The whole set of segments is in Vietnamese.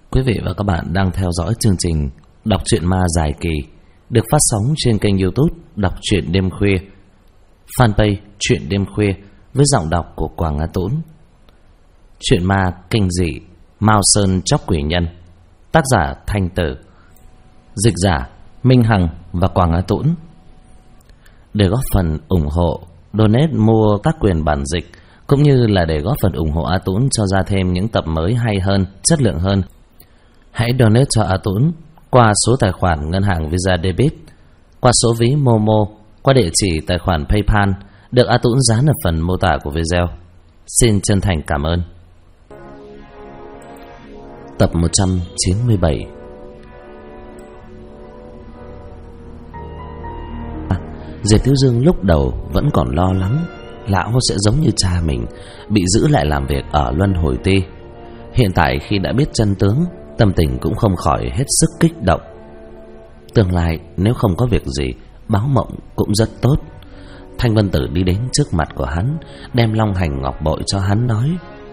Quý vị và các bạn đang theo dõi chương trình Đọc truyện ma dài kỳ được phát sóng trên kênh YouTube Đọc truyện đêm khuya, fanpage Truyện đêm khuya với giọng đọc của Quảng Á Tũng. Truyện ma kinh dị Mao Sơn Chóc Quỷ Nhân, tác giả Thanh Tử, dịch giả Minh Hằng và Quảng Á Tũng. Để góp phần ủng hộ, donate mua các quyền bản dịch cũng như là để góp phần ủng hộ A Tũng cho ra thêm những tập mới hay hơn, chất lượng hơn, hãy donate cho A Tũng qua số tài khoản ngân hàng Visa Debit, qua số ví Momo, qua địa chỉ tài khoản PayPal được A Tũng dán ở phần mô tả của video. Xin chân thành cảm ơn. Tập 197. Diệp Thiếu Dương lúc đầu vẫn còn lo lắng lão sẽ giống như cha mình, bị giữ lại làm việc ở Luân Hồi Ti. Hiện tại khi đã biết chân tướng, tâm tình cũng không khỏi hết sức kích động. Tương lai nếu không có việc gì, báo mộng cũng rất tốt. Thanh Vân Tử đi đến trước mặt của hắn, đem long hành ngọc bội cho hắn, nói: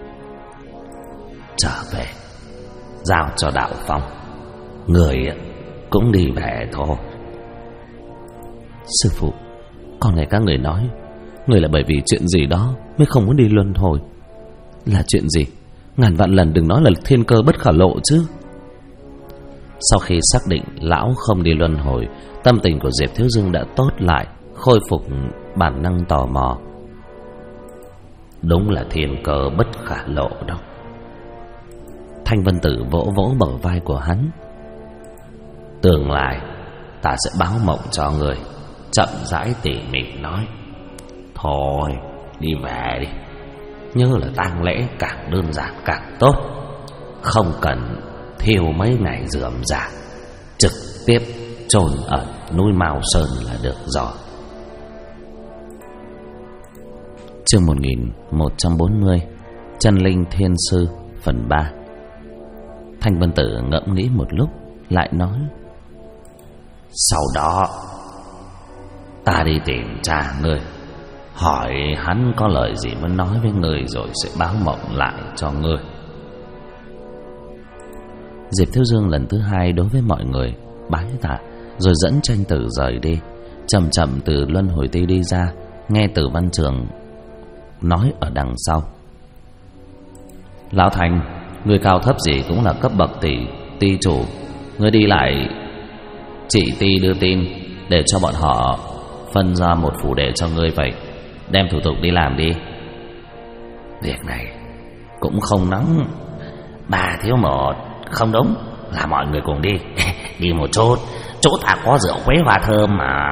trở về giao cho Đạo Phong, người cũng đi về thôi. Sư phụ, con nghe các người nói người là bởi vì chuyện gì đó mới không muốn đi luân hồi. Là chuyện gì? Ngàn vạn lần đừng nói là thiên cơ bất khả lộ chứ. Sau khi xác định lão không đi luân hồi, tâm tình của Diệp Thiếu Dương đã tốt lại, khôi phục bản năng tò mò. Đúng là thiên cơ bất khả lộ đâu. Thanh Vân Tử vỗ vỗ bờ vai của hắn: tương lai ta sẽ báo mộng cho người, chậm rãi tỉ mỉ nói. Thôi đi về đi, nhớ là tang lễ càng đơn giản càng tốt, không cần thiêu mấy ngày rườm rà, trực tiếp chôn ở núi Mao Sơn là được rồi. Chương 1140 Chân Linh Thiên Sư phần 3. Thanh Vân Tử ngẫm nghĩ một lúc, lại nói: sau đó ta đi tìm cha ngươi, hỏi hắn có lời gì muốn nói với ngươi, rồi sẽ báo mộng lại cho ngươi. Diệp Thiếu Dương lần thứ hai đối với mọi người bái tạ, rồi dẫn Tranh Tử rời đi. Chậm chậm từ Luân Hồi Ti đi ra, nghe Tử Văn Trường nói ở đằng sau: lão Thành, người cao thấp gì cũng là cấp bậc ti chủ, ngươi đi lại chị ti đưa tin để cho bọn họ phân ra một phủ đệ cho ngươi vậy, đem thủ tục đi làm đi. Việc này cũng không nóng, bà thiếu một. Không đúng, là mọi người cùng đi. Đi một chút, chỗ ta có rượu quế hoa thơm mà.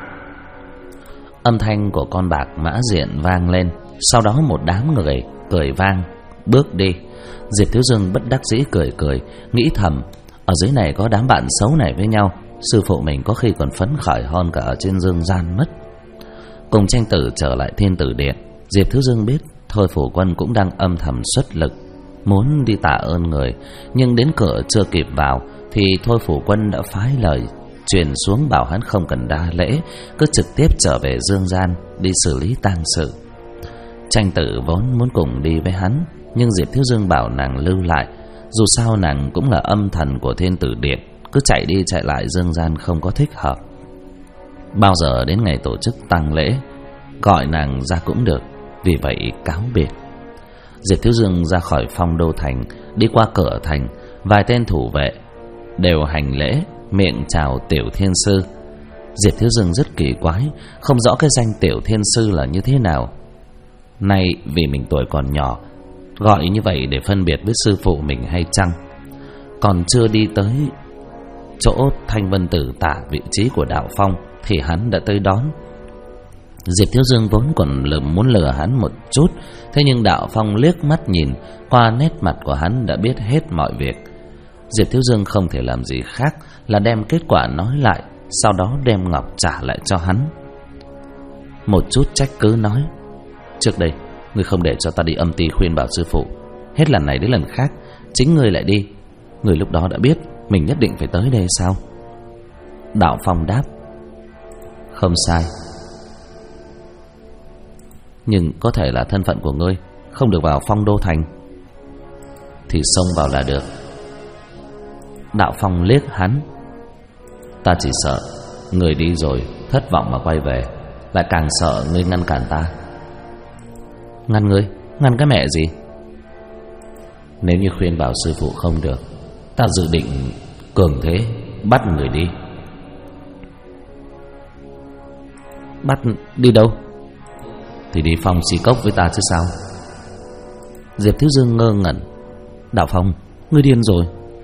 Âm thanh của con bạc Mã Diện vang lên, sau đó một đám người cười vang bước đi. Diệp Thiếu Dương bất đắc dĩ cười cười, nghĩ thầm: ở dưới này có đám bạn xấu này với nhau, sư phụ mình có khi còn phấn khởi hơn cả ở trên dương gian mất. Cùng Tranh Tử trở lại Thiên Tử Điện, Diệp Thiếu Dương biết Thôi Phủ Quân cũng đang âm thầm xuất lực, muốn đi tạ ơn người, nhưng đến cửa chưa kịp vào thì Thôi Phủ Quân đã phái lời truyền xuống bảo hắn không cần đa lễ, cứ trực tiếp trở về dương gian đi xử lý tang sự. Tranh Tử vốn muốn cùng đi với hắn, nhưng Diệp Thiếu Dương bảo nàng lưu lại, dù sao nàng cũng là âm thần của Thiên Tử Điện, cứ chạy đi chạy lại dương gian không có thích hợp. Bao giờ đến ngày tổ chức tang lễ, gọi nàng ra cũng được, vì vậy cáo biệt. Diệp Thiếu Dương ra khỏi Phong Đô Thành, đi qua cửa thành, vài tên thủ vệ đều hành lễ, miệng chào Tiểu Thiên Sư. Diệp Thiếu Dương rất kỳ quái, không rõ cái danh Tiểu Thiên Sư là như thế nào. Nay vì mình tuổi còn nhỏ, gọi như vậy để phân biệt với sư phụ mình hay chăng? Còn chưa đi tới chỗ Thanh Vân Tử tả vị trí của Đạo Phong thì hắn đã tới đón. Diệp Thiếu Dương vốn còn muốn lừa hắn một chút, thế nhưng Đạo Phong liếc mắt nhìn qua nét mặt của hắn đã biết hết mọi việc. Diệp Thiếu Dương không thể làm gì khác là đem kết quả nói lại, sau đó đem ngọc trả lại cho hắn. Một chút trách cứ nói: trước đây ngươi không để cho ta đi âm ty khuyên bảo sư phụ, hết lần này đến lần khác chính ngươi lại đi. Ngươi lúc đó đã biết mình nhất định phải tới đây sao? Đạo Phong đáp: không sai, nhưng có thể là thân phận của ngươi không được vào Phong Đô Thành, thì xông vào là được. Đạo Phong liếc hắn. Ta chỉ sợ người đi rồi thất vọng mà quay về, lại càng sợ ngươi ngăn cản ta. Ngăn ngươi? Ngăn cái mẹ gì? Nếu như khuyên bảo sư phụ không được, ta dự định cường thế bắt người đi. Bắt đi đâu? Thì đi Phong Xí Cốc với ta chứ sao. Diệp Thiếu Dương ngơ ngẩn. Đạo Phong, ngươi điên rồi.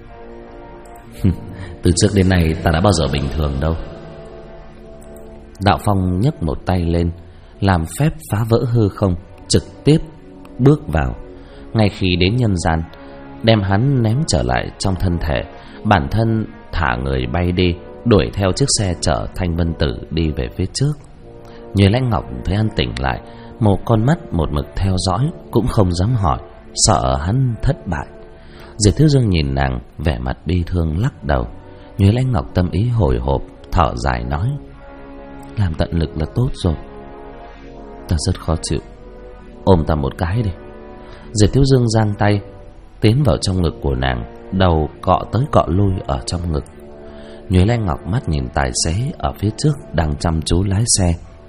Từ trước đến nay ta đã bao giờ bình thường đâu. Đạo Phong nhấc một tay lên, làm phép phá vỡ hư không, trực tiếp bước vào. Ngay khi đến nhân gian, đem hắn ném trở lại trong thân thể. Bản thân thả người bay đi, đuổi theo chiếc xe chở Thanh Vân Tử đi về phía trước. Như Lãnh Ngọc thấy hắn tỉnh lại, một con mắt một mực theo dõi, cũng không dám hỏi, sợ hắn thất bại. Diệp Thiếu Dương nhìn nàng, vẻ mặt bi thương lắc đầu. Như Lãnh Ngọc tâm ý hồi hộp, thở dài nói: làm tận lực là tốt rồi. Ta rất khó chịu, ôm ta một cái đi. Diệp Thiếu Dương giang tay tiến vào trong ngực của nàng, đầu cọ tới cọ lui ở trong ngực. Nhuế Lãnh Ngọc mắt nhìn tài xế ở phía trước đang chăm chú lái xe.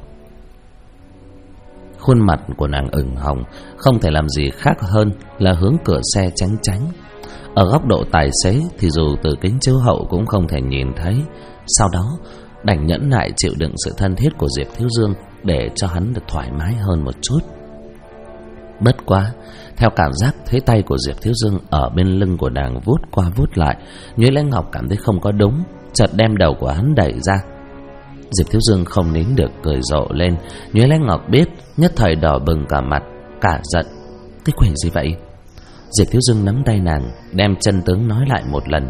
Khuôn mặt của nàng ửng hồng, không thể làm gì khác hơn là hướng cửa xe tránh tránh. Ở góc độ tài xế thì dù từ kính chiếu hậu cũng không thể nhìn thấy. Sau đó đành nhẫn nại chịu đựng sự thân thiết của Diệp Thiếu Dương để cho hắn được thoải mái hơn một chút. Bất quá, theo cảm giác thấy tay của Diệp Thiếu Dương ở bên lưng của nàng vuốt qua vuốt lại, Nhuế Lãnh Ngọc cảm thấy không có đúng, chợt đem đầu của hắn đẩy ra. Diệp Thiếu Dương không nín được cười rộ lên. Nhuế Lãnh Ngọc biết, nhất thời đỏ bừng cả mặt, cả giận. Cái quỷ gì vậy? Diệp Thiếu Dương nắm tay nàng, đem chân tướng nói lại một lần.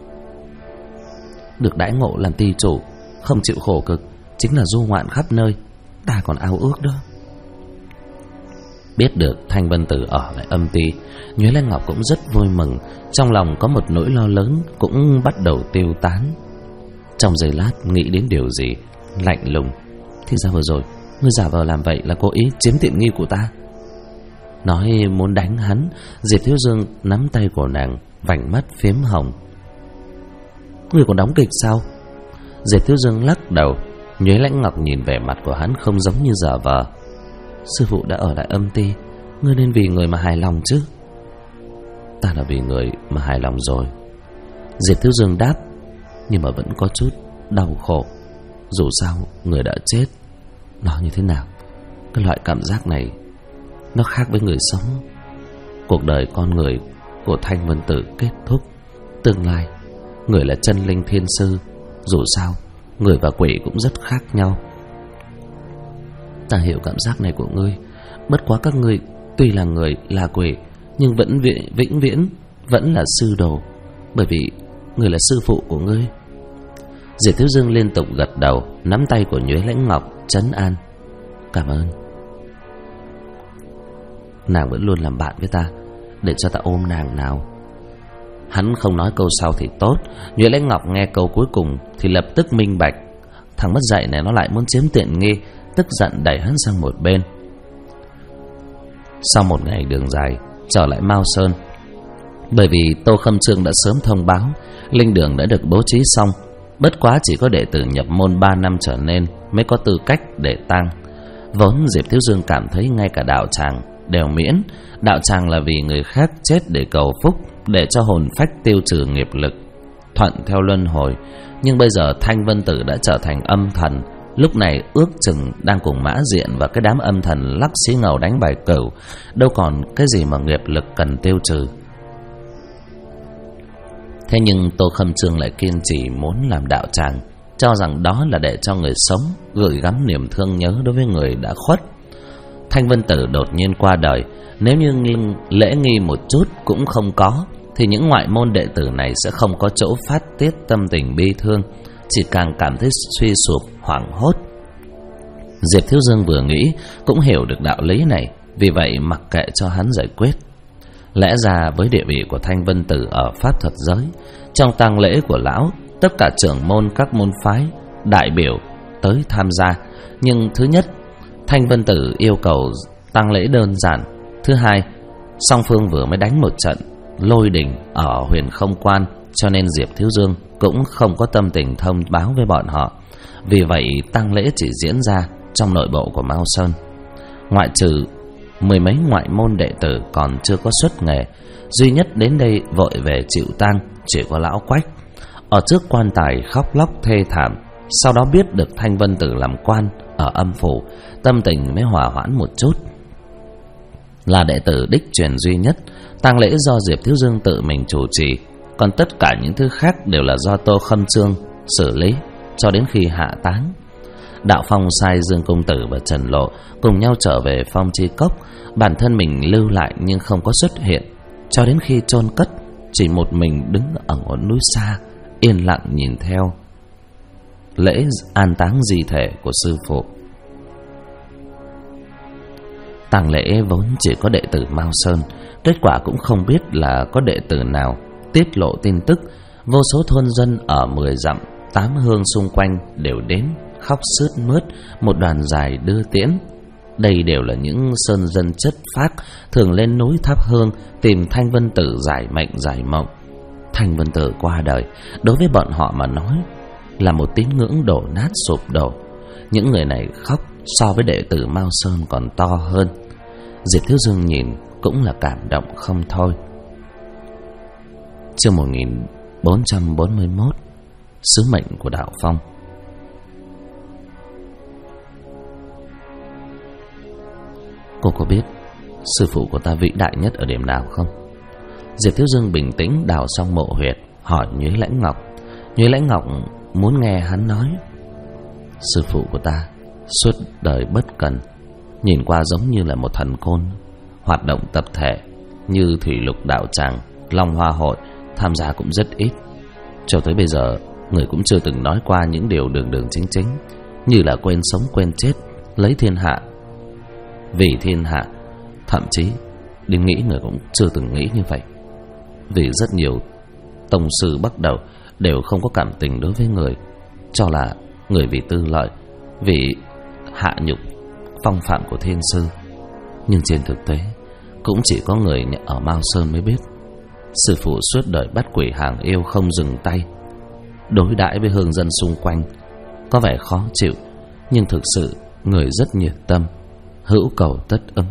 Được đãi ngộ làm ty chủ, không chịu khổ cực, chính là du ngoạn khắp nơi, ta còn ao ước đó. Biết được Thanh Vân Tử ở lại âm ty, Nhuế Lãnh Ngọc cũng rất vui mừng. Trong lòng có một nỗi lo lớn cũng bắt đầu tiêu tán. Trong giây lát nghĩ đến điều gì, lạnh lùng: thì ra vừa rồi ngươi giả vờ làm vậy là cố ý chiếm tiện nghi của ta. Nói muốn đánh hắn, Diệp Thiếu Dương nắm tay của nàng, vành mắt phiếm hồng. Ngươi còn đóng kịch sao? Diệp Thiếu Dương lắc đầu. Nhuế Lãnh Ngọc nhìn vẻ mặt của hắn không giống như giả vờ. Sư phụ đã ở lại âm ty, ngươi nên vì người mà hài lòng chứ. Ta là vì người mà hài lòng rồi, Diệp Thiếu Dương đáp, nhưng mà vẫn có chút đau khổ. Dù sao người đã chết, nó như thế nào, cái loại cảm giác này nó khác với người sống. Cuộc đời con người của Thanh Vân Tử kết thúc. Tương lai người là chân linh thiên sư. Dù sao người và quỷ cũng rất khác nhau. Ta hiểu cảm giác này của ngươi. Bất quá các ngươi tuy là người là quỷ, nhưng vẫn vĩnh viễn vẫn là sư đồ, bởi vì người là sư phụ của ngươi. Diệp Thiếu Dương liên tục gật đầu, nắm tay của Nhuế Lãnh Ngọc trấn an. Cảm ơn. Nàng vẫn luôn làm bạn với ta, để cho ta ôm nàng nào. Hắn không nói câu sau thì tốt. Nhuế Lãnh Ngọc nghe câu cuối cùng thì lập tức minh bạch, thằng mất dạy này nó lại muốn chiếm tiện nghi, tức giận đẩy hắn sang một bên. Sau một ngày đường dài trở lại Mao Sơn, bởi vì Tô Khâm Trương đã sớm thông báo linh đường đã được bố trí xong, bất quá chỉ có đệ tử nhập môn 3 năm trở lên mới có tư cách để tang. Vốn Diệp Thiếu Dương cảm thấy ngay cả đạo tràng đều miễn. Đạo tràng là vì người khác chết để cầu phúc, để cho hồn phách tiêu trừ nghiệp lực, thuận theo luân hồi. Nhưng bây giờ Thanh Vân Tử đã trở thành âm thần, lúc này ước chừng đang cùng Mã Diện và cái đám âm thần lắc xí ngầu đánh bài cửu, đâu còn cái gì mà nghiệp lực cần tiêu trừ. Thế nhưng Tô Khâm Trương lại kiên trì muốn làm đạo tràng, cho rằng đó là để cho người sống gửi gắm niềm thương nhớ đối với người đã khuất. Thanh Vân Tử đột nhiên qua đời, nếu như lễ nghi một chút cũng không có, thì những ngoại môn đệ tử này sẽ không có chỗ phát tiết tâm tình bi thương, chỉ càng cảm thấy suy sụp, hoảng hốt. Diệp Thiếu Dương vừa nghĩ cũng hiểu được đạo lý này, vì vậy mặc kệ cho hắn giải quyết. Lẽ ra với địa vị của Thanh Vân Tử ở pháp thuật giới, trong tang lễ của lão, tất cả trưởng môn các môn phái đại biểu tới tham gia. Nhưng thứ nhất, Thanh Vân Tử yêu cầu tang lễ đơn giản. Thứ hai, song phương vừa mới đánh một trận lôi đình ở Huyền Không Quan, cho nên Diệp Thiếu Dương cũng không có tâm tình thông báo với bọn họ. Vì vậy tang lễ chỉ diễn ra trong nội bộ của Mao Sơn. Ngoại trừ mười mấy ngoại môn đệ tử còn chưa có xuất nghề, duy nhất đến đây vội về chịu tang chỉ có lão Quách. Ở trước quan tài khóc lóc thê thảm. Sau đó biết được Thanh Vân Tử làm quan ở âm phủ, tâm tình mới hòa hoãn một chút. Là đệ tử đích truyền duy nhất, tang lễ do Diệp Thiếu Dương tự mình chủ trì, còn tất cả những thứ khác đều là do Tô Khâm Trương xử lý cho đến khi hạ táng. Đạo Phong sai Dương Công Tử và Trần Lộ cùng nhau trở về Phong Chi Cốc. Bản thân mình lưu lại nhưng không có xuất hiện, cho đến khi chôn cất, chỉ một mình đứng ở ngọn núi xa, yên lặng nhìn theo lễ an táng di thể của sư phụ. Tang lễ vốn chỉ có đệ tử Mao Sơn, kết quả cũng không biết là có đệ tử nào tiết lộ tin tức. Vô số thôn dân ở 10 dặm 8 hương xung quanh đều đến khóc sướt mướt, một đoàn dài đưa tiễn. Đây đều là những sơn dân chất phác, thường lên núi thắp hương tìm Thanh Vân Tử giải mệnh giải mộng. Thanh Vân Tử qua đời, đối với bọn họ mà nói là một tín ngưỡng đổ nát sụp đổ. Những người này khóc so với đệ tử Mao Sơn còn to hơn. Diệp Thiếu Dương nhìn cũng là cảm động không thôi. Chương 1441, sứ mệnh của Đạo Phong. Cô có biết sư phụ của ta vĩ đại nhất ở điểm nào không? Diệp Thiếu Dương bình tĩnh đào xong mộ huyệt, hỏi Nhuế Lãnh Ngọc. Nhuế Lãnh Ngọc muốn nghe hắn nói. Sư phụ của ta suốt đời bất cần, nhìn qua giống như là một thần côn, hoạt động tập thể như Thủy Lục Đạo Tràng, Long Hoa Hội, tham gia cũng rất ít. Cho tới bây giờ người cũng chưa từng nói qua những điều đường đường chính chính, như là quên sống quên chết, lấy thiên hạ vì thiên hạ. Thậm chí đến nghĩ người cũng chưa từng nghĩ như vậy. Vì rất nhiều tông sư bắt đầu đều không có cảm tình đối với người, cho là người vì tư lợi, vì hạ nhục phong phạm của thiên sư. Nhưng trên thực tế cũng chỉ có người ở Mao Sơn mới biết, sư phụ suốt đời bắt quỷ hàng yêu không dừng tay. Đối đãi với hương dân xung quanh có vẻ khó chịu, nhưng thực sự người rất nhiệt tâm, hữu cầu tất ứng.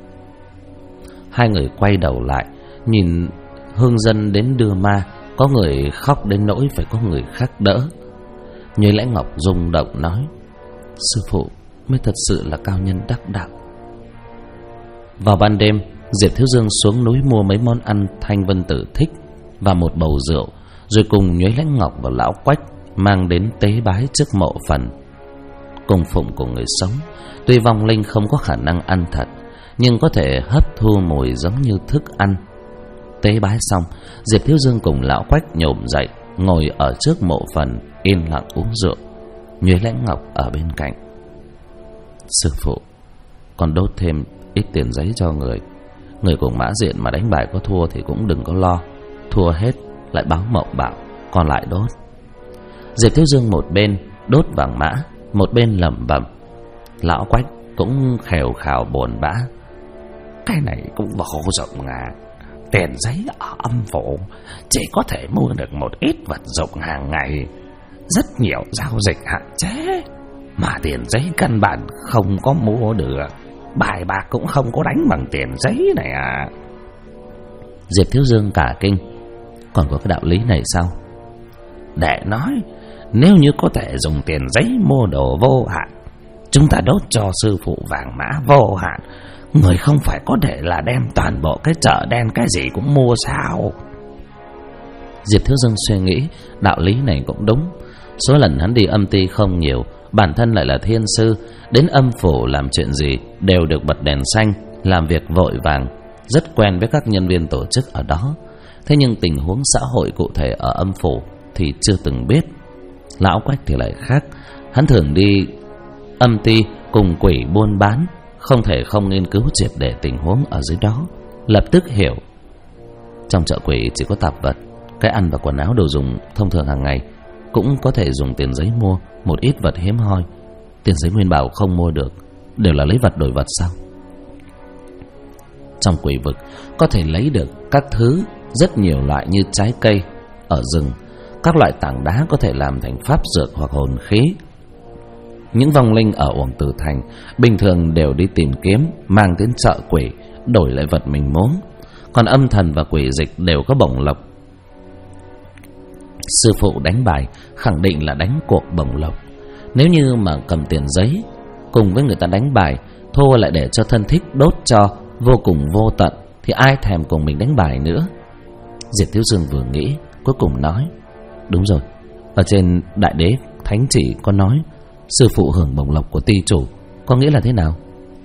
Hai người quay đầu lại nhìn hương dân đến đưa ma, có người khóc đến nỗi phải có người khác đỡ. Nhuế Lãnh Ngọc rung động nói, sư phụ mới thật sự là cao nhân đắc đạo. Vào ban đêm, Diệp Thiếu Dương xuống núi mua mấy món ăn Thanh Vân Tử thích và một bầu rượu, rồi cùng Nhuế Lãnh Ngọc và lão Quách mang đến tế bái trước mộ phần. Cung phụng của người sống, tuy vong linh không có khả năng ăn thật, nhưng có thể hấp thu mùi giống như thức ăn. Tế bái xong, Diệp Thiếu Dương cùng lão Quách nhổm dậy, ngồi ở trước mộ phần yên lặng uống rượu. Nhuế Lãnh Ngọc ở bên cạnh. Sư phụ, còn đốt thêm ít tiền giấy cho người. Người cùng Mã Diện mà đánh bài có thua thì cũng đừng có lo, thua hết lại báo mộng bảo, còn lại đốt. Diệp Thiếu Dương một bên đốt vàng mã, một bên lẩm bẩm. Lão Quách cũng khèo khào buồn bã. Cái này cũng vô dụng à. Tiền giấy ở âm phủ chỉ có thể mua được một ít vật dụng hàng ngày, rất nhiều giao dịch hạn chế, mà tiền giấy căn bản không có mua được. Bài bạc cũng không có đánh bằng tiền giấy này à. Diệp Thiếu Dương cả kinh. Còn có cái đạo lý này sao? Để nói, nếu như có thể dùng tiền giấy mua đồ vô hạn, chúng ta đốt cho sư phụ vàng mã vô hạn, người không phải có thể là đem toàn bộ cái chợ đen cái gì cũng mua sao? Diệp Thiếu Dương suy nghĩ, đạo lý này cũng đúng. Số lần hắn đi âm ty không nhiều, bản thân lại là thiên sư, đến âm phủ làm chuyện gì đều được bật đèn xanh, làm việc vội vàng, rất quen với các nhân viên tổ chức ở đó. Thế nhưng tình huống xã hội cụ thể ở âm phủ thì chưa từng biết. Lão Quách thì lại khác, hắn thường đi âm ty cùng quỷ buôn bán, không thể không nghiên cứu triệt để tình huống ở dưới đó, lập tức hiểu. Trong chợ quỷ chỉ có tạp vật, cái ăn và quần áo đồ dùng thông thường hàng ngày, cũng có thể dùng tiền giấy mua một ít vật hiếm hoi. Tiền giấy nguyên bảo không mua được, đều là lấy vật đổi vật sao? Trong quỷ vực có thể lấy được các thứ rất nhiều loại như trái cây, ở rừng. Các loại tảng đá có thể làm thành pháp dược hoặc hồn khí. Những vong linh ở Uổng Tử Thành bình thường đều đi tìm kiếm, mang đến chợ quỷ, đổi lại vật mình muốn. Còn âm thần và quỷ dịch đều có bổng lộc. Sư phụ đánh bài khẳng định là đánh cuộc bổng lộc. Nếu như mà cầm tiền giấy cùng với người ta đánh bài, thua lại để cho thân thích đốt cho vô cùng vô tận, thì ai thèm cùng mình đánh bài nữa. Diệp Thiếu Dương vừa nghĩ, cuối cùng nói: đúng rồi, ở trên Đại Đế Thánh Chỉ có nói sư phụ hưởng bổng lộc của ty chủ, có nghĩa là thế nào?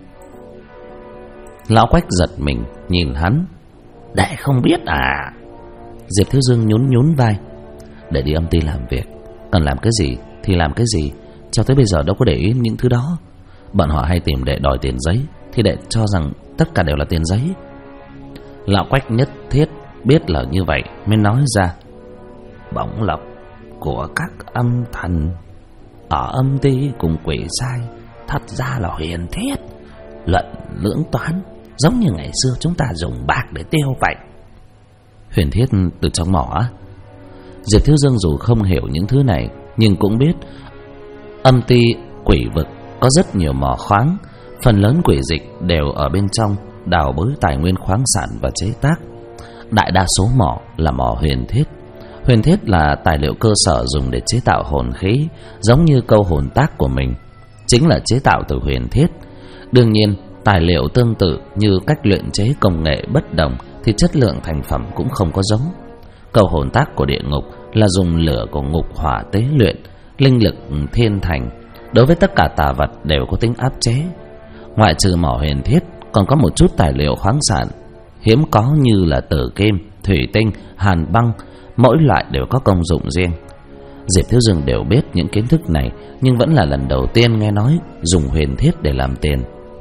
Lão Quách giật mình nhìn hắn: đệ không biết à? Diệp Thiếu Dương nhún nhún vai: để đi âm ty làm việc, cần làm cái gì thì làm cái gì, cho tới bây giờ đâu có để ý những thứ đó. Bọn họ hay tìm đệ đòi tiền giấy, thì đệ cho rằng tất cả đều là tiền giấy. Lão Quách nhất thiết biết là như vậy mới nói ra: bổng lộc của các âm thần ở âm ty cùng quỷ sai thật ra là huyền thiết, luận lưỡng toán, giống như ngày xưa chúng ta dùng bạc để tiêu vậy. Huyền thiết từ trong mỏ á? Diệp Thiếu Dương dù không hiểu những thứ này, nhưng cũng biết âm ty quỷ vực có rất nhiều mỏ khoáng, phần lớn quỷ dịch đều ở bên trong đào bới tài nguyên khoáng sản và chế tác. Đại đa số mỏ là mỏ huyền thiết. Huyền thiết là tài liệu cơ sở dùng để chế tạo hồn khí, giống như câu hồn tác của mình chính là chế tạo từ huyền thiết. Đương nhiên, tài liệu tương tự như cách luyện chế công nghệ bất đồng thì chất lượng thành phẩm cũng không có giống. Câu hồn tác của địa ngục là dùng lửa của ngục hỏa tế luyện, linh lực thiên thành, đối với tất cả tà vật đều có tính áp chế. Ngoại trừ mỏ huyền thiết, còn có một chút tài liệu khoáng sản hiếm có như là tử kim, thủy tinh, hàn băng, mỗi loại đều có công dụng riêng. Diệp Thiếu Dương đều biết những kiến thức này, nhưng vẫn là lần đầu tiên nghe nói dùng huyền thiết để làm tiền.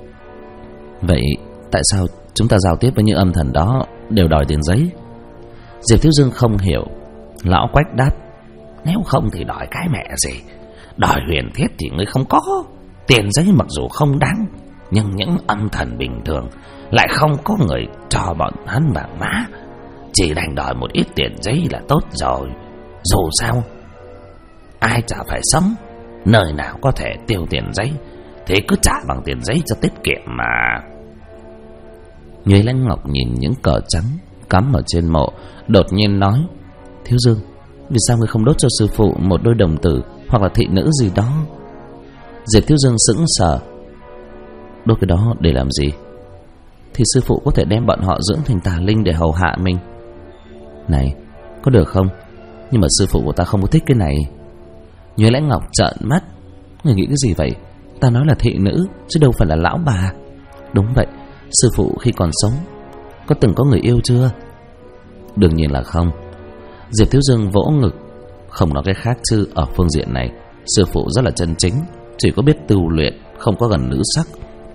Vậy tại sao chúng ta giao tiếp với những âm thần đó đều đòi tiền giấy? Diệp Thiếu Dương không hiểu. Lão Quách đáp: nếu không thì đòi cái mẹ gì? Đòi huyền thiết thì ngươi không có. Tiền giấy mặc dù không đáng, nhưng những âm thần bình thường lại không có người cho bọn hắn vàng mã, chỉ đành đòi một ít tiền giấy là tốt rồi. Dù sao ai chả phải sống, nơi nào có thể tiêu tiền giấy thì cứ trả bằng tiền giấy cho tiết kiệm mà. Nhuế Lãnh Ngọc nhìn những cờ trắng cắm ở trên mộ, đột nhiên nói: Thiếu Dương, vì sao ngươi không đốt cho sư phụ một đôi đồng tử hoặc là thị nữ gì đó? Diệp Thiếu Dương sững sờ: đốt cái đó để làm gì? Thì sư phụ có thể đem bọn họ dưỡng thành tà linh để hầu hạ mình. Này, có được không? Nhưng mà sư phụ của ta không có thích cái này. Nhuế Lãnh Ngọc trợn mắt: người nghĩ cái gì vậy? Ta nói là thị nữ chứ đâu phải là lão bà. Đúng vậy, sư phụ khi còn sống có từng có người yêu chưa? Đương nhiên là không. Diệp Thiếu Dương vỗ ngực: không nói cái khác chứ ở phương diện này sư phụ rất là chân chính, chỉ có biết tu luyện, không có gần nữ sắc.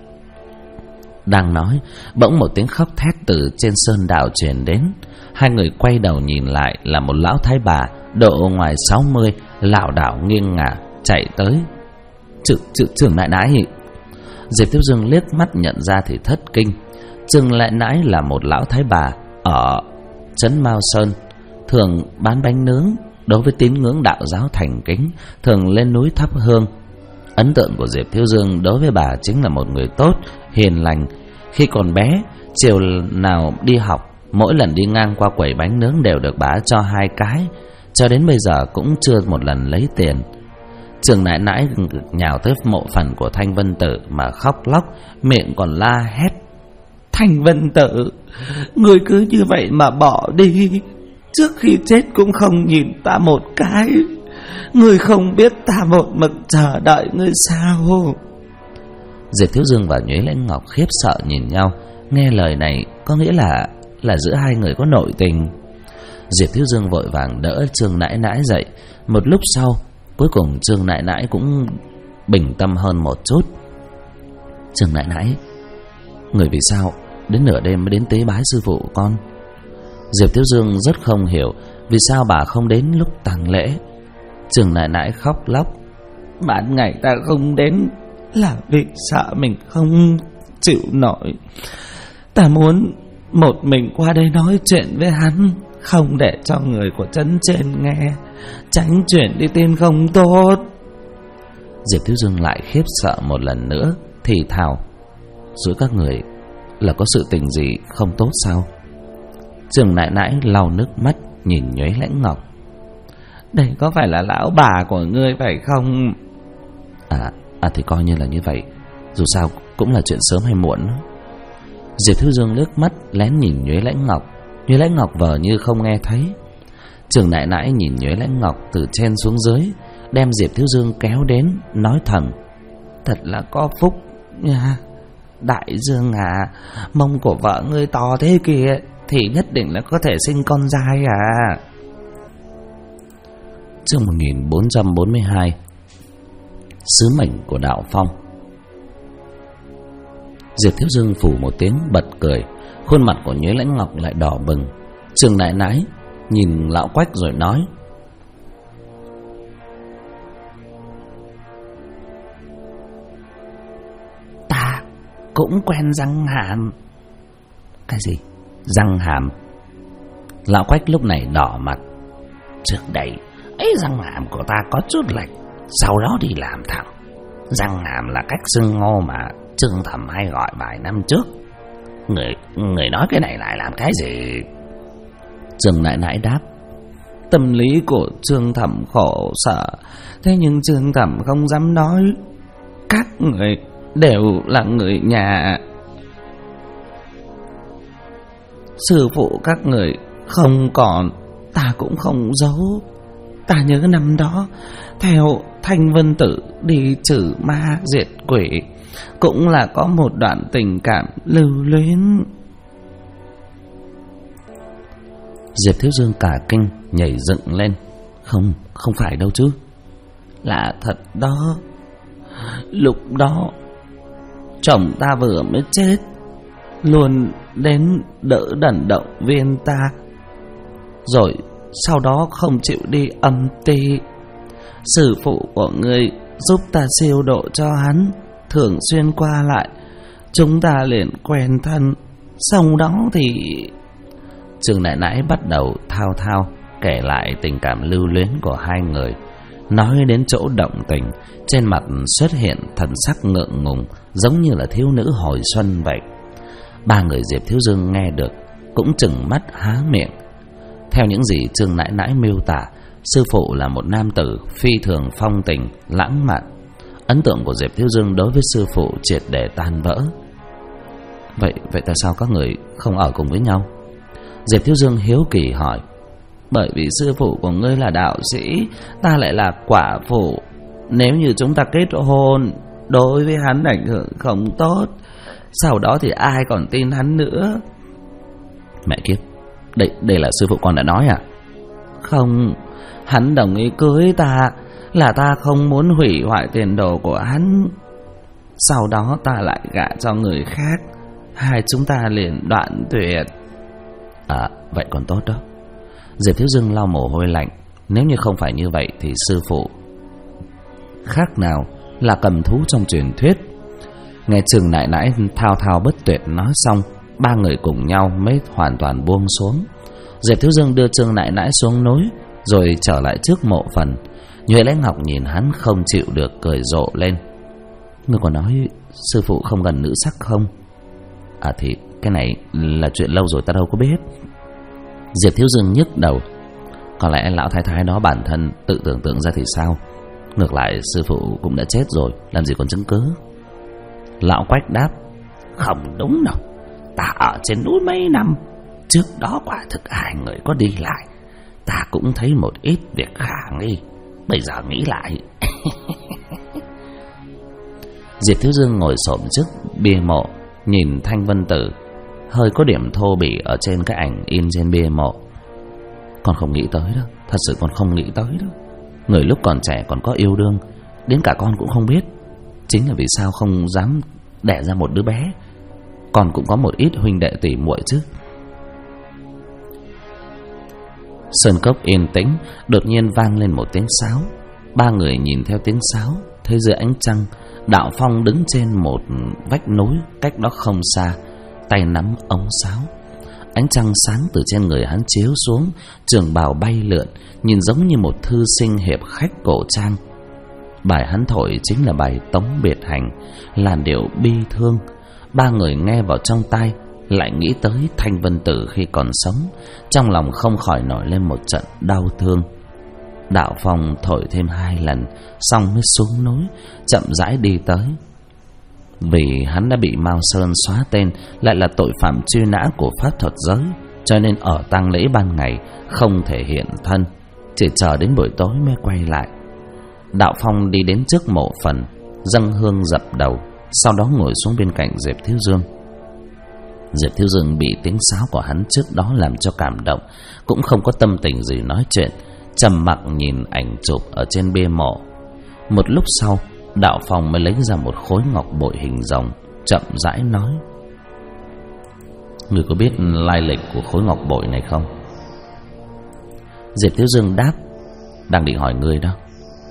Đang nói, bỗng một tiếng khóc thét từ trên sơn đạo truyền đến. Hai người quay đầu nhìn lại là một lão thái bà độ ngoài 60, lảo đảo nghiêng ngả chạy tới. Trưởng Nãi Nãi. Diệp Thiếu Dương liếc mắt nhận ra thì thất kinh. Trưởng Nãi Nãi là một lão thái bà ở trấn Mao Sơn, thường bán bánh nướng, đối với tín ngưỡng đạo giáo thành kính, thường lên núi thắp hương. Ấn tượng của Diệp Thiếu Dương đối với bà chính là một người tốt, hiền lành. Khi còn bé, chiều nào đi học, mỗi lần đi ngang qua quầy bánh nướng đều được bà cho 2 cái, cho đến bây giờ cũng chưa một lần lấy tiền. Trưởng Nãi Nãi nhào tới mộ phần của Thanh Vân Tử mà khóc lóc, miệng còn la hét: Thanh Vân Tử, người cứ như vậy mà bỏ đi, trước khi chết cũng không nhìn ta một cái. Người không biết ta một mực chờ đợi ngươi sao? Diệp Thiếu Dương và Nhuế Lãnh Ngọc khiếp sợ nhìn nhau. Nghe lời này có nghĩa là giữa hai người có nội tình. Diệp Thiếu Dương vội vàng đỡ Trương Nãi Nãi dậy. Một lúc sau, cuối cùng Trương Nãi Nãi cũng bình tâm hơn một chút. Trương Nãi Nãi, người vì sao đến nửa đêm mới đến tế bái sư phụ con? Diệp Thiếu Dương rất không hiểu vì sao bà không đến lúc tang lễ. Trương Nãi Nãi khóc lóc: ban ngày ta không đến là vì sợ mình không chịu nổi. Ta muốn một mình qua đây nói chuyện với hắn, không để cho người của trấn trên nghe, tránh chuyển đi tin không tốt. Diệp Thiếu Dương lại khiếp sợ một lần nữa, thì thào: giữa các người là có sự tình gì không tốt sao? Trương nãi nãi lau nước mắt nhìn Nhuế Lãnh Ngọc: đây có phải là lão bà của ngươi phải không? Thì coi như là như vậy, dù sao cũng là chuyện sớm hay muộn. Diệp Thiếu Dương nước mắt lén nhìn Nhuế Lãnh Ngọc. Nhuế Lãnh Ngọc vờ như không nghe thấy. Trương nãi nãi nhìn Nhuế Lãnh Ngọc từ trên xuống dưới, đem Diệp Thiếu Dương kéo đến, nói thầm: thật là có phúc nha, Đại Dương à, mông của vợ ngươi to thế kìa, thì nhất định là có thể sinh con trai à. Chương 1442. Sứ mệnh của Đạo Phong. Diệp Thiếu Dương phủ một tiếng bật cười, khuôn mặt của Nhuế Lãnh Ngọc lại đỏ bừng. Trương nãi nãi nhìn lão Quách rồi nói: ta cũng quen răng hàm. Cái gì? Răng hàm? Lão Quách lúc này đỏ mặt. Trước đây ấy răng hàm của ta có chút lệch, sau đó đi làm thẳng. Răng hàm là cách xưng hô mà Trương Thẩm hay gọi vài năm trước. Người nói cái này lại làm cái gì? Trương nãi nãi đáp: tâm lý của Trương Thẩm khổ sở, thế nhưng Trương Thẩm không dám nói. Các người đều là người nhà. Sư phụ các người không còn, ta cũng không giấu. Ta nhớ năm đó theo Thanh Vân Tử đi trừ ma diệt quỷ, cũng là có một đoạn tình cảm lưu luyến. Diệp Thiếu Dương cả kinh nhảy dựng lên: Không phải đâu chứ. Là thật đó. Lúc đó chồng ta vừa mới chết, luôn đến đỡ đần động viên ta, rồi sau đó không chịu đi âm ty. Sư phụ của ngươi giúp ta siêu độ cho hắn, thường xuyên qua lại, chúng ta liền quen thân. Sau đó thì... Trương nãi nãi bắt đầu thao thao kể lại tình cảm lưu luyến của hai người. Nói đến chỗ động tình, trên mặt xuất hiện thần sắc ngượng ngùng, giống như là thiếu nữ hồi xuân vậy. Ba người Diệp Thiếu Dương nghe được cũng trừng mắt há miệng. Theo những gì Trương nãi nãi miêu tả, sư phụ là một nam tử phi thường phong tình, lãng mạn. Ấn tượng của Diệp Thiếu Dương đối với sư phụ triệt để tan vỡ. Vậy tại sao các người không ở cùng với nhau? Diệp Thiếu Dương hiếu kỳ hỏi. Bởi vì sư phụ của ngươi là đạo sĩ, ta lại là quả phụ. Nếu như chúng ta kết hôn, đối với hắn ảnh hưởng không tốt, sau đó thì ai còn tin hắn nữa. Mẹ kiếp, đây là sư phụ con đã nói à? Không, hắn đồng ý cưới ta là ta không muốn hủy hoại tiền đồ của hắn. Sau đó ta lại gả cho người khác, hai chúng ta liền đoạn tuyệt. Vậy còn tốt đó. Diệp Thiếu Dương lau mồ hôi lạnh. Nếu như không phải như vậy thì sư phụ khác nào là cầm thú trong truyền thuyết. Nghe Trương nãi nãi thao thao bất tuyệt nói xong, ba người cùng nhau mới hoàn toàn buông xuống. Diệp Thiếu Dương đưa Trương nãi nãi xuống núi, rồi trở lại trước mộ phần. Nhuế Lãnh Ngọc nhìn hắn không chịu được, cười rộ lên. Ngươi còn nói sư phụ không gần nữ sắc không? Thì cái này là chuyện lâu rồi ta đâu có biết. Diệp Thiếu Dương nhức đầu. Có lẽ lão thái thái đó bản thân tự tưởng tượng ra thì sao? Ngược lại sư phụ cũng đã chết rồi, làm gì còn chứng cứ. Lão Quách đáp. Không đúng đâu, ta ở trên núi mấy năm, trước đó quả thực hai người có đi lại, ta cũng thấy một ít việc khả nghi. Bây giờ nghĩ lại. Diệp Thiếu Dương ngồi xổm trước bia mộ, nhìn Thanh Vân Tử, hơi có điểm thô bỉ ở trên cái ảnh in trên bia mộ. Con không nghĩ tới đâu, thật sự con không nghĩ tới đâu. Người lúc còn trẻ còn có yêu đương, đến cả con cũng không biết. Chính là vì sao không dám đẻ ra một đứa bé. Con cũng có một ít huynh đệ tỉ muội chứ. Sơn cốc yên tĩnh, đột nhiên vang lên một tiếng sáo. Ba người nhìn theo tiếng sáo, thấy dưới ánh trăng, Đạo Phong đứng trên một vách núi cách đó không xa, tay nắm ống sáo. Ánh trăng sáng từ trên người hắn chiếu xuống, trường bào bay lượn, nhìn giống như một thư sinh hiệp khách cổ trang. Bài hắn thổi chính là bài Tống Biệt Hành, làn điệu bi thương. Ba người nghe vào trong tai, lại nghĩ tới Thanh Vân Tử khi còn sống, trong lòng không khỏi nổi lên một trận đau thương. Đạo Phong thổi thêm 2 lần, xong mới xuống núi, chậm rãi đi tới. Vì hắn đã bị Mao Sơn xóa tên, lại là tội phạm truy nã của pháp thuật giới, cho nên ở tang lễ ban ngày không thể hiện thân, chỉ chờ đến buổi tối mới quay lại. Đạo Phong đi đến trước mộ phần, dâng hương dập đầu, sau đó ngồi xuống bên cạnh Diệp Thiếu Dương. Diệp Thiếu Dương bị tiếng sáo của hắn trước đó làm cho cảm động, cũng không có tâm tình gì nói chuyện, trầm mặc nhìn ảnh chụp ở trên bia mộ. Một lúc sau, Đạo Phong mới lấy ra một khối ngọc bội hình rồng, chậm rãi nói: "Ngươi có biết lai lịch của khối ngọc bội này không?" Diệp Thiếu Dương đáp: "Đang định hỏi ngươi đó.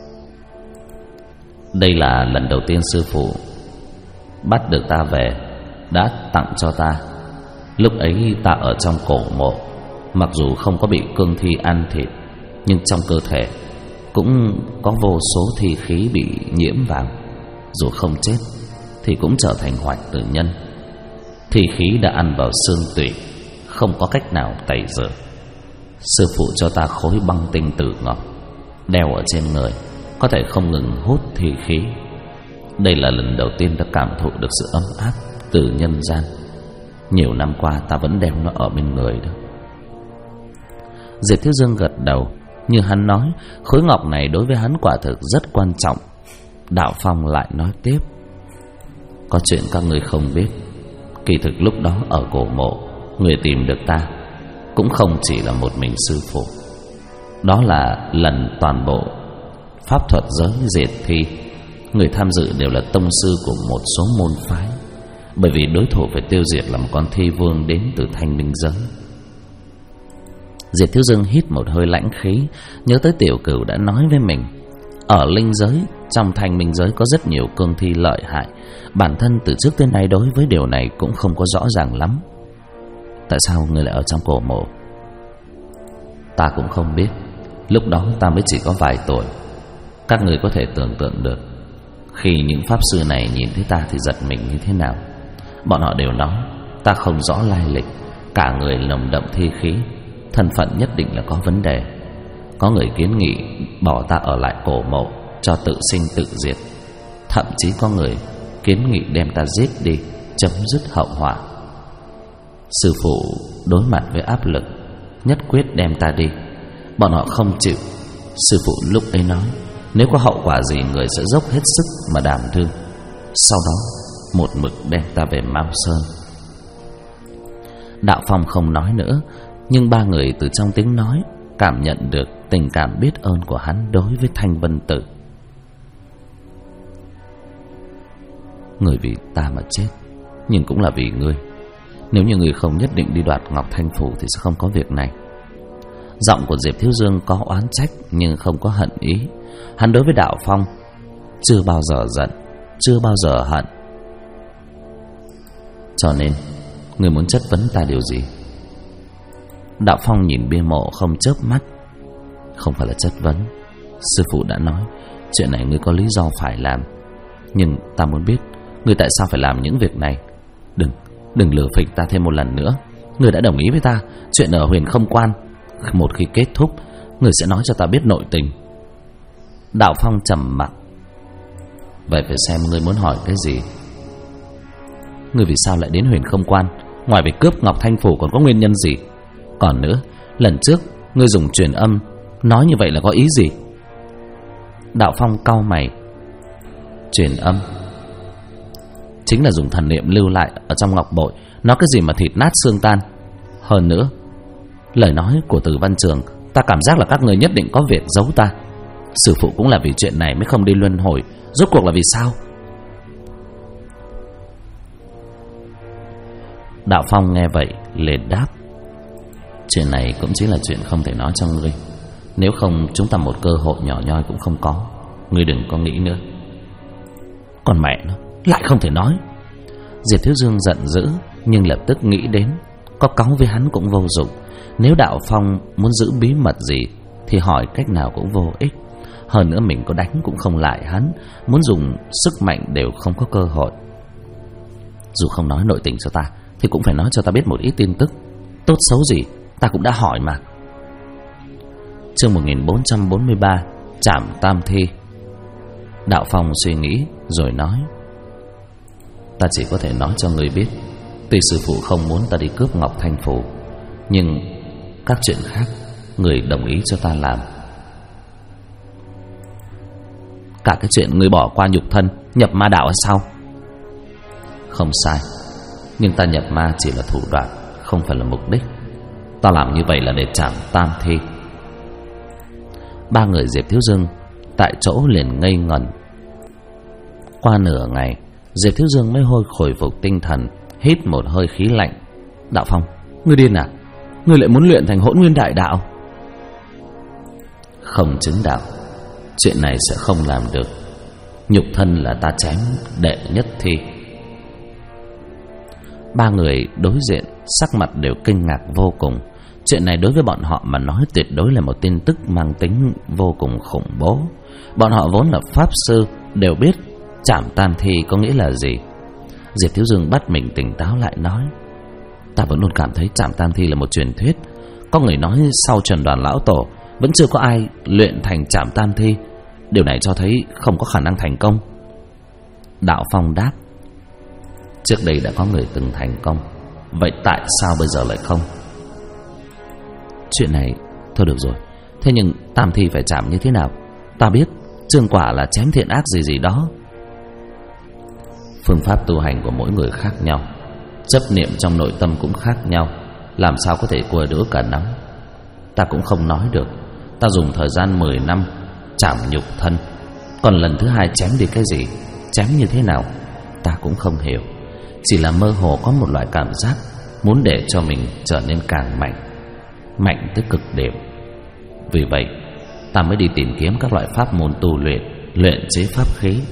Đây là lần đầu tiên sư phụ bắt được ta về, đã tặng cho ta. Lúc ấy ta ở trong cổ mộ, mặc dù không có bị cương thi ăn thịt, nhưng trong cơ thể cũng có vô số thi khí bị nhiễm vào. Dù không chết thì cũng trở thành hoạch tử nhân. Thi khí đã ăn vào xương tủy, không có cách nào tẩy rửa. Sư phụ cho ta khối băng tinh tử ngọc, đeo ở trên người, có thể không ngừng hút thi khí. Đây là lần đầu tiên ta cảm thụ được sự ấm áp từ nhân gian. Nhiều năm qua ta vẫn đeo nó ở bên người đó." Diệp Thiếu Dương gật đầu. Như hắn nói, khối ngọc này đối với hắn quả thực rất quan trọng. Đạo Phong lại nói tiếp: "Có chuyện các ngươi không biết. Kỳ thực lúc đó ở cổ mộ, người tìm được ta cũng không chỉ là một mình sư phụ. Đó là lần toàn bộ pháp thuật giới diệt thi, người tham dự đều là tông sư của một số môn phái. Bởi vì đối thủ phải tiêu diệt là một con thi vương đến từ Thanh Minh giới." Diệp Thiếu Dương hít một hơi lãnh khí, nhớ tới Tiểu Cửu đã nói với mình, ở linh giới, trong Thanh Minh giới có rất nhiều cương thi lợi hại. Bản thân từ trước tới nay đối với điều này cũng không có rõ ràng lắm. "Tại sao người lại ở trong cổ mộ?" "Ta cũng không biết. Lúc đó ta mới chỉ có vài tuổi. Các người có thể tưởng tượng được, khi những pháp sư này nhìn thấy ta thì giật mình như thế nào. Bọn họ đều nói ta không rõ lai lịch, cả người nồng đậm thi khí, thân phận nhất định là có vấn đề. Có người kiến nghị bỏ ta ở lại cổ mộ cho tự sinh tự diệt. Thậm chí có người kiến nghị đem ta giết đi, chấm dứt hậu họa. Sư phụ đối mặt với áp lực, nhất quyết đem ta đi. Bọn họ không chịu. Sư phụ lúc ấy nói, nếu có hậu quả gì người sẽ dốc hết sức mà đảm đương. Sau đó một mực đem ta về Mao Sơn." Đạo Phong không nói nữa, nhưng ba người từ trong tiếng nói cảm nhận được tình cảm biết ơn của hắn đối với Thanh Vân Tử. "Người vì ta mà chết, nhưng cũng là vì ngươi. Nếu như ngươi không nhất định đi đoạt Ngọc Thanh Phủ thì sẽ không có việc này." Giọng của Diệp Thiếu Dương có oán trách nhưng không có hận ý. Hắn đối với Đạo Phong chưa bao giờ giận, chưa bao giờ hận. "Cho nên ngươi muốn chất vấn ta điều gì?" Đạo Phong nhìn bia mộ không chớp mắt. "Không phải là chất vấn. Sư phụ đã nói chuyện này ngươi có lý do phải làm. Nhưng ta muốn biết ngươi tại sao phải làm những việc này. Đừng lừa phỉnh ta thêm một lần nữa. Ngươi đã đồng ý với ta chuyện ở Huyền Không Quan. Một khi kết thúc, ngươi sẽ nói cho ta biết nội tình." Đạo Phong trầm mặc. "Vậy phải xem ngươi muốn hỏi cái gì. Ngươi vì sao lại đến Huyền Không Quan? Ngoài việc cướp Ngọc Thanh Phủ còn có nguyên nhân gì? Còn nữa, lần trước ngươi dùng truyền âm nói như vậy là có ý gì?" Đạo Phong cau mày. "Truyền âm chính là dùng thần niệm lưu lại ở trong ngọc bội. Nói cái gì mà thịt nát xương tan. Hơn nữa, lời nói của Từ Văn Trường, ta cảm giác là các người nhất định có việc giấu ta. Sư phụ cũng là vì chuyện này mới không đi luân hồi. Rốt cuộc là vì sao?" Đạo Phong nghe vậy liền đáp: "Chuyện này cũng chỉ là chuyện không thể nói cho ngươi. Nếu không chúng ta một cơ hội nhỏ nhoi cũng không có. Ngươi đừng có nghĩ nữa." "Còn mẹ nó, lại không thể nói." Diệp Thiếu Dương giận dữ, nhưng lập tức nghĩ đến có cáu với hắn cũng vô dụng. Nếu Đạo Phong muốn giữ bí mật gì thì hỏi cách nào cũng vô ích. Hơn nữa mình có đánh cũng không lại hắn, muốn dùng sức mạnh đều không có cơ hội. Dù không nói nội tình cho ta thì cũng phải nói cho ta biết một ít tin tức. Tốt xấu gì ta cũng đã hỏi mà. Chương 1443, Trảm Tam Thi. Đạo Phong suy nghĩ rồi nói: ta chỉ có thể nói cho người biết, tuy sư phụ không muốn ta đi cướp Ngọc Thanh Phủ, nhưng các chuyện khác người đồng ý cho ta làm. Cả cái chuyện người bỏ qua nhục thân nhập ma đạo hay sao? Không sai, nhưng ta nhập ma chỉ là thủ đoạn, không phải là mục đích. Ta làm như vậy là để trảm tam thi. Ba người Diệp Thiếu Dương tại chỗ liền ngây ngẩn. Qua nửa ngày, Diệp Thiếu Dương mới khôi phục tinh thần, hít một hơi khí lạnh. Đạo Phong, ngươi điên à? Ngươi lại muốn luyện thành Hỗn Nguyên Đại Đạo? Không chứng đạo, chuyện này sẽ không làm được. Nhục thân là ta chém đệ nhất thi. Ba người đối diện sắc mặt đều kinh ngạc vô cùng. Chuyện này đối với bọn họ mà nói tuyệt đối là một tin tức mang tính vô cùng khủng bố. Bọn họ vốn là pháp sư, đều biết trảm tam thi có nghĩa là gì. Diệp Thiếu Dương bắt mình tỉnh táo lại nói: ta vẫn luôn cảm thấy trảm tam thi là một truyền thuyết. Có người nói sau Trần Đoàn Lão Tổ vẫn chưa có ai luyện thành trảm tam thi. Điều này cho thấy không có khả năng thành công. Đạo Phong đáp: trước đây đã có người từng thành công, vậy tại sao bây giờ lại không? Chuyện này thôi được rồi. Thế nhưng tam thi phải chạm như thế nào? Ta biết chương quả là chém thiện ác gì gì đó. Phương pháp tu hành của mỗi người khác nhau, chấp niệm trong nội tâm cũng khác nhau, làm sao có thể cua đũa cả nắm. Ta cũng không nói được. Ta dùng thời gian 10 năm chạm nhục thân, còn lần thứ hai chém đi cái gì, chém như thế nào, ta cũng không hiểu. Chỉ là mơ hồ có một loại cảm giác muốn để cho mình trở nên càng mạnh, mạnh tới cực điểm. Vì vậy ta mới đi tìm kiếm các loại pháp môn tu luyện, luyện chế pháp khí.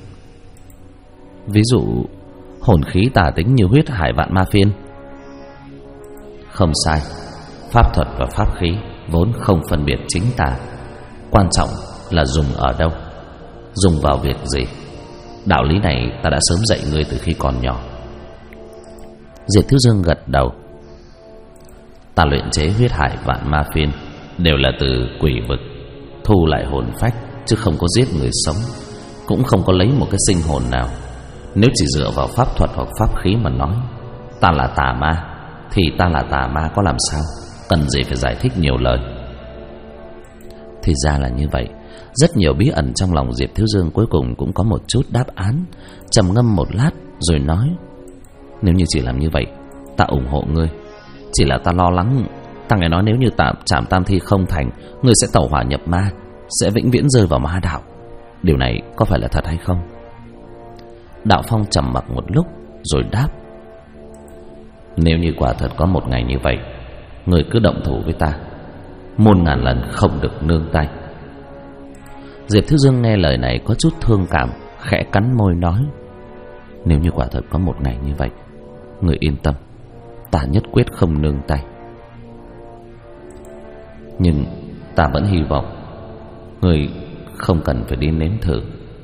Ví dụ hồn khí tà tính như huyết hải vạn ma phiên. Không sai, pháp thuật và pháp khí vốn không phân biệt chính tà, quan trọng là dùng ở đâu, dùng vào việc gì. Đạo lý này ta đã sớm dạy ngươi từ khi còn nhỏ. Diệp Thiếu Dương gật đầu. Ta luyện chế huyết hải vạn ma phiên đều là từ quỷ vực thu lại hồn phách, chứ không có giết người sống, cũng không có lấy một cái sinh hồn nào. Nếu chỉ dựa vào pháp thuật hoặc pháp khí mà nói ta là tà ma, thì ta là tà ma có làm sao? Cần gì phải giải thích nhiều lời. Thì ra là như vậy. Rất nhiều bí ẩn trong lòng Diệp Thiếu Dương cuối cùng cũng có một chút đáp án. Trầm ngâm một lát rồi nói: nếu như chỉ làm như vậy, ta ủng hộ ngươi. Chỉ là ta lo lắng, ta nghe nói nếu như trảm tam thi không thành, ngươi sẽ tẩu hỏa nhập ma, sẽ vĩnh viễn rơi vào ma đạo. Điều này có phải là thật hay không? Đạo Phong trầm mặc một lúc rồi đáp: nếu như quả thật có một ngày như vậy, ngươi cứ động thủ với ta, muôn ngàn lần không được nương tay. Diệp Thiếu Dương nghe lời này có chút thương cảm, khẽ cắn môi nói: nếu như quả thật có một ngày như vậy, ngươi yên tâm, ta nhất quyết không nương tay. Nhưng ta vẫn hy vọng ngươi không cần phải đi nếm thử.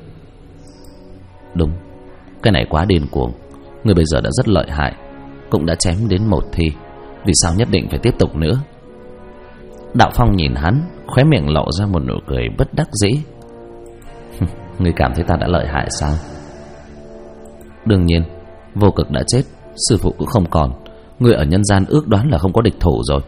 Đúng, cái này quá điên cuồng. Ngươi bây giờ đã rất lợi hại, cũng đã chém đến một thi, vì sao nhất định phải tiếp tục nữa? Đạo Phong nhìn hắn, khóe miệng lộ ra một nụ cười bất đắc dĩ. Ngươi cảm thấy ta đã lợi hại sao? Đương nhiên, Vô Cực đã chết, sư phụ cũng không còn, ngươi ở nhân gian ước đoán là không có địch thủ rồi.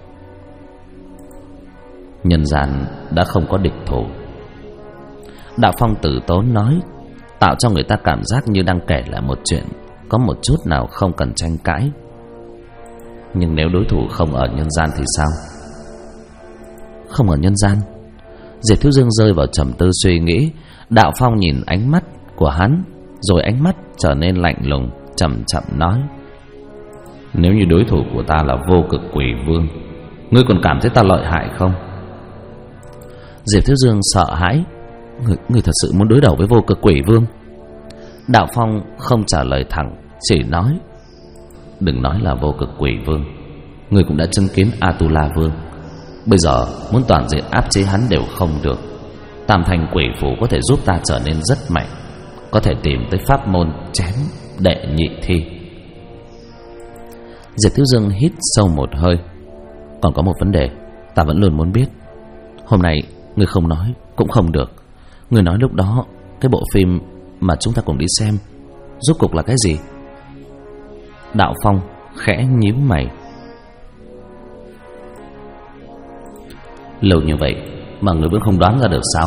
Nhân gian đã không có địch thủ. Đạo Phong từ tốn nói, tạo cho người ta cảm giác như đang kể lại một chuyện có một chút nào không cần tranh cãi. Nhưng nếu đối thủ không ở nhân gian thì sao? Không ở nhân gian? Diệp Thiếu Dương rơi vào trầm tư suy nghĩ. Đạo Phong nhìn ánh mắt của hắn, rồi ánh mắt trở nên lạnh lùng, chậm chậm nói: nếu như đối thủ của ta là Vô Cực Quỷ Vương, ngươi còn cảm thấy ta lợi hại không? Diệp Thiếu Dương sợ hãi: Ngươi thật sự muốn đối đầu với Vô Cực Quỷ Vương? Đạo Phong không trả lời thẳng, chỉ nói: đừng nói là Vô Cực Quỷ Vương, Người cũng đã chứng kiến Atula Vương. Bây giờ muốn toàn diện áp chế hắn đều không được. Tam thanh quỷ phù có thể giúp ta trở nên rất mạnh, có thể tìm tới pháp môn chém đệ nhị thi. Diệp Thiếu Dương hít sâu một hơi. Còn có một vấn đề ta vẫn luôn muốn biết. Hôm nay người không nói cũng không được. Người nói lúc đó cái bộ phim mà chúng ta cùng đi xem rốt cuộc là cái gì? Đạo Phong khẽ nhíu mày. Lâu như vậy mà người vẫn không đoán ra được sao?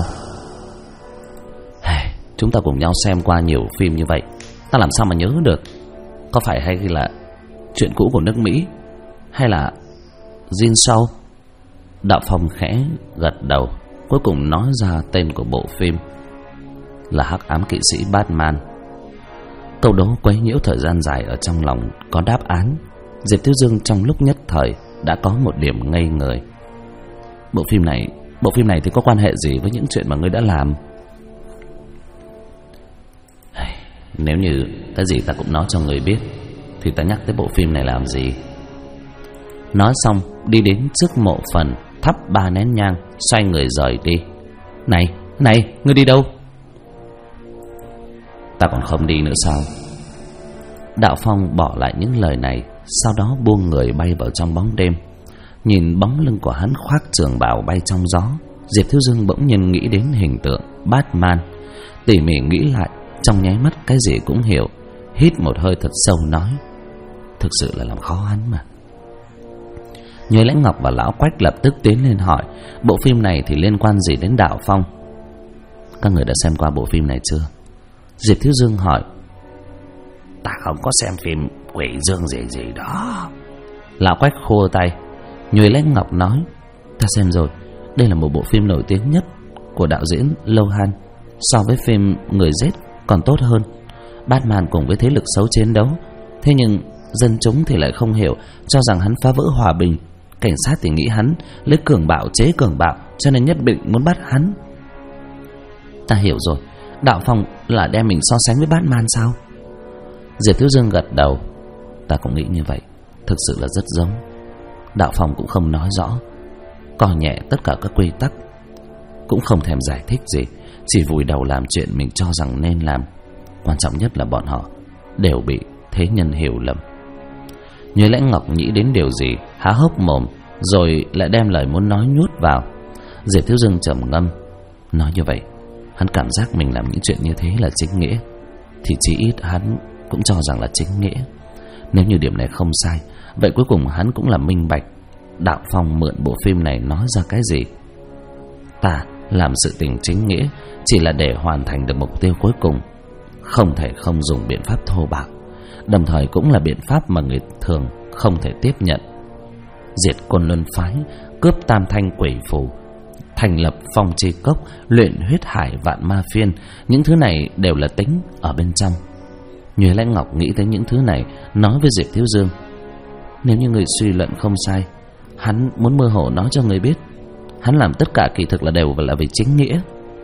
Chúng ta cùng nhau xem qua nhiều phim như vậy, ta làm sao mà nhớ được? Có phải hay là chuyện cũ của nước Mỹ, hay là Jin Show? Đạo Phong khẽ gật đầu, cuối cùng nói ra tên của bộ phim là Hắc Ám Kỵ Sĩ Batman. Câu đố quấy nhiễu thời gian dài ở trong lòng có đáp án. Diệp Thiếu Dương trong lúc nhất thời đã có một điểm ngây người. Bộ phim này thì có quan hệ gì với những chuyện mà ngươi đã làm? Nếu như cái gì ta cũng nói cho người biết thì ta nhắc tới bộ phim này làm gì? Nói xong đi đến trước mộ phần, thắp 3 nén nhang, xoay người rời đi. Này, ngươi đi đâu? Ta còn không đi nữa sao? Đạo Phong bỏ lại những lời này, sau đó buông người bay vào trong bóng đêm. Nhìn bóng lưng của hắn khoác trường bào bay trong gió, Diệp Thiếu Dương bỗng nhiên nghĩ đến hình tượng Batman. Tỉ mỉ nghĩ lại, trong nháy mắt cái gì cũng hiểu. Hít một hơi thật sâu nói: thực sự là làm khó hắn mà. Nhuế Lãnh Ngọc và Lão Quách lập tức tiến lên hỏi: bộ phim này thì liên quan gì đến Đạo Phong? Các người đã xem qua bộ phim này chưa? Diệp Thiếu Dương hỏi. Ta không có xem phim quỷ dương gì đó. Lão Quách khô tay. Nhuế Lãnh Ngọc nói: ta xem rồi, đây là một bộ phim nổi tiếng nhất của đạo diễn Lohan. So với phim Người Giết còn tốt hơn. Batman cùng với thế lực xấu chiến đấu, thế nhưng dân chúng thì lại không hiểu, cho rằng hắn phá vỡ hòa bình. Cảnh sát thì nghĩ hắn lấy cường bạo chế cường bạo, cho nên nhất định muốn bắt hắn. Ta hiểu rồi, Đạo Phong là đem mình so sánh với Batman sao? Diệp Thiếu Dương gật đầu. Ta cũng nghĩ như vậy, thực sự là rất giống. Đạo Phong cũng không nói rõ, coi nhẹ tất cả các quy tắc, cũng không thèm giải thích gì, chỉ vùi đầu làm chuyện mình cho rằng nên làm. Quan trọng nhất là bọn họ đều bị thế nhân hiểu lầm. Như Lãnh Ngọc nghĩ đến điều gì, há hốc mồm, rồi lại đem lời muốn nói nuốt vào. Diệp Thiếu Dương trầm ngâm. Nói như vậy, hắn cảm giác mình làm những chuyện như thế là chính nghĩa, thì chí ít hắn cũng cho rằng là chính nghĩa. Nếu như điểm này không sai, vậy cuối cùng hắn cũng là minh bạch Đạo Phong mượn bộ phim này nói ra cái gì. Ta làm sự tình chính nghĩa chỉ là để hoàn thành được mục tiêu cuối cùng, không thể không dùng biện pháp thô bạo, đồng thời cũng là biện pháp mà người thường không thể tiếp nhận. Diệt Côn Luân Phái, cướp Tam Thanh Quỷ Phù, thành lập Phong Chi Cốc, luyện huyết hải vạn ma phiên, những thứ này đều là tính ở bên trong. Nhuế Lãnh Ngọc nghĩ tới những thứ này, nói với Diệp Thiếu Dương: nếu như người suy luận không sai, hắn muốn mơ hồ nói cho người biết hắn làm tất cả kỳ thực là đều là vì chính nghĩa.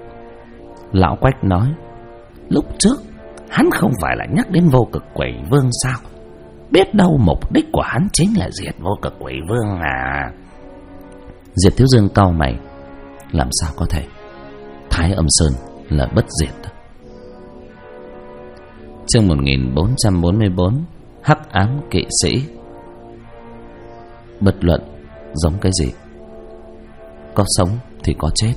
Lão Quách nói: lúc trước hắn không phải là nhắc đến Vô Cực Quỷ Vương sao? Biết đâu mục đích của hắn chính là diệt Vô Cực Quỷ Vương à? Diệp Thiếu Dương cau mày. Làm sao có thể? Thái Âm Sơn là bất diệt. Chương 1444, Hắc Ám Kỵ Sĩ. Bất luận giống cái gì, có sống thì có chết.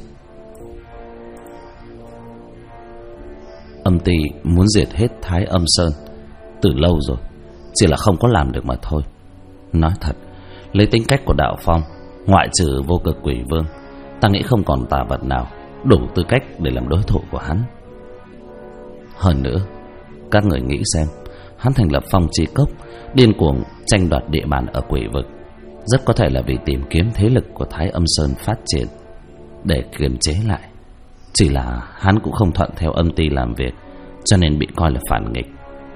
Âm ty muốn diệt hết Thái Âm Sơn từ lâu rồi, chỉ là không có làm được mà thôi. Nói thật, lấy tính cách của Đạo Phong, ngoại trừ Vô Cực Quỷ Vương, ta nghĩ không còn tà vật nào đủ tư cách để làm đối thủ của hắn. Hơn nữa, các người nghĩ xem, hắn thành lập Phong Chi Cốc, điên cuồng tranh đoạt địa bàn ở quỷ vực, rất có thể là vì tìm kiếm thế lực của Thái Âm Sơn phát triển để kiềm chế lại. Chỉ là hắn cũng không thuận theo âm ty làm việc, cho nên bị coi là phản nghịch.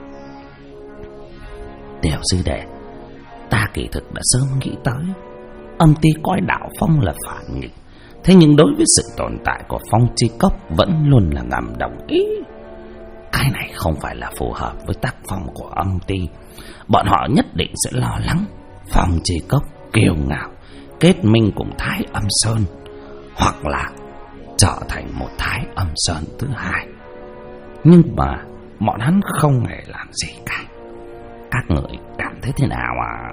Tiểu sư đệ, ta kỳ thực đã sớm nghĩ tới âm ty coi Đạo Phong là phản nghịch, thế nhưng đối với sự tồn tại của Phong Chi Cốc vẫn luôn là ngầm đồng ý. Cái này không phải là phù hợp với tác phong của âm ty. Bọn họ nhất định sẽ lo lắng Phong Chi Cốc kiêu ngạo kết minh cùng Thái Âm Sơn, hoặc là trở thành một Thái Âm Sơn thứ hai. Nhưng mà bọn hắn không hề làm gì cả. Các người cảm thấy thế nào ạ?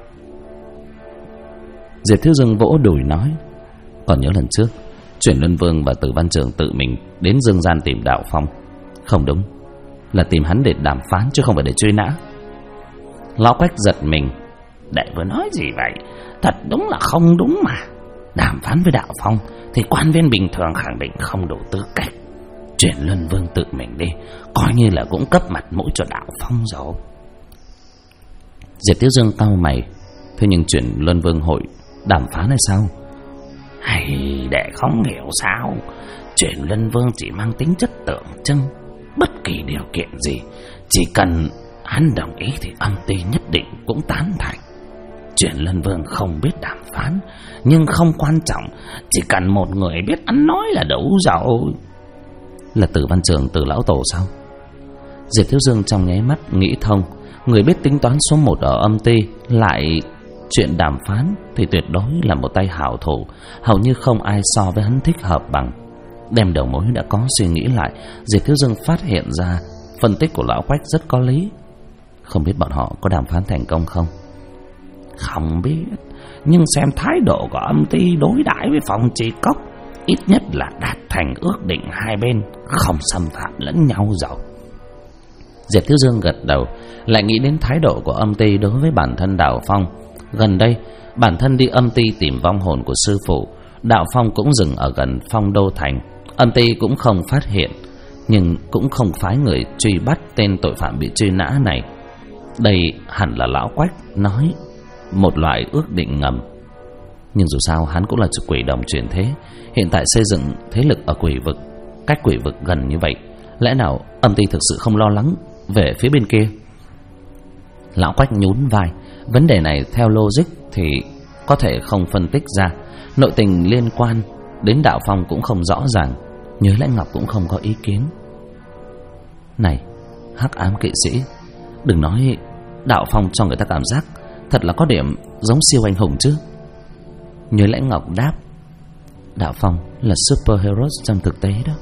Diệp Thiếu Dương vỗ đùi nói: còn nhớ lần trước Chuyển Luân Vương và Tử Văn Trường tự mình đến Dương Gian tìm Đạo Phong. Không đúng, là tìm hắn để đàm phán chứ không phải để truy nã. Lão Quách giật mình. Đệ vừa nói gì vậy? Thật đúng là không đúng mà. Đàm phán với Đạo Phong thì quan viên bình thường khẳng định không đủ tư cách. Chuyển Luân Vương tự mình đi, coi như là cũng cấp mặt mũi cho Đạo Phong rồi. Diệp Thiếu Dương cau mày. Thế nhưng Chuyển Luân Vương hội đàm phán hay sao? Hay đệ không hiểu sao? Chuyển Luân Vương chỉ mang tính chất tượng trưng. Bất kỳ điều kiện gì, chỉ cần hắn đồng ý thì âm ty nhất định cũng tán thành. Chuyển Luân Vương không biết đàm phán, nhưng không quan trọng, chỉ cần một người biết ăn nói là đủ rồi. Là Tử Văn Trường, Từ lão tổ sao? Diệp Thiếu Dương trong nháy mắt nghĩ thông. Người biết tính toán số 1 ở âm ty, lại chuyện đàm phán thì tuyệt đối là một tay hảo thủ. Hầu như không ai so với hắn thích hợp bằng. Đem đầu mối đã có suy nghĩ lại, Diệp Thiếu Dương phát hiện ra phân tích của lão Quách rất có lý. Không biết bọn họ có đàm phán thành công không? Không biết, nhưng xem thái độ của âm ty đối đãi với Phong Chi Cốc, ít nhất là đạt thành ước định hai bên không xâm phạm lẫn nhau rồi. Diệp Thiếu Dương gật đầu, lại nghĩ đến thái độ của âm ty đối với bản thân Đạo Phong. Gần đây bản thân đi âm ty tìm vong hồn của sư phụ, Đạo Phong cũng dừng ở gần Phong Đô Thành. Âm ty cũng không phát hiện, nhưng cũng không phái người truy bắt tên tội phạm bị truy nã này. Đây hẳn là lão Quách nói một loại ước định ngầm. Nhưng dù sao hắn cũng là quỷ đồng chuyển thế, hiện tại xây dựng thế lực ở quỷ vực, cách quỷ vực gần như vậy, lẽ nào âm ty thực sự không lo lắng về phía bên kia? Lão Quách nhún vai. Vấn đề này theo logic thì có thể không phân tích ra. Nội tình liên quan đến Đạo Phong cũng không rõ ràng. Nhớ Lãnh Ngọc cũng không có ý kiến. Này, hắc ám kỵ sĩ, đừng nói Đạo Phong cho người ta cảm giác thật là có điểm giống siêu anh hùng chứ. Nhớ Lãnh Ngọc đáp: Đạo Phong là superhero trong thực tế đó.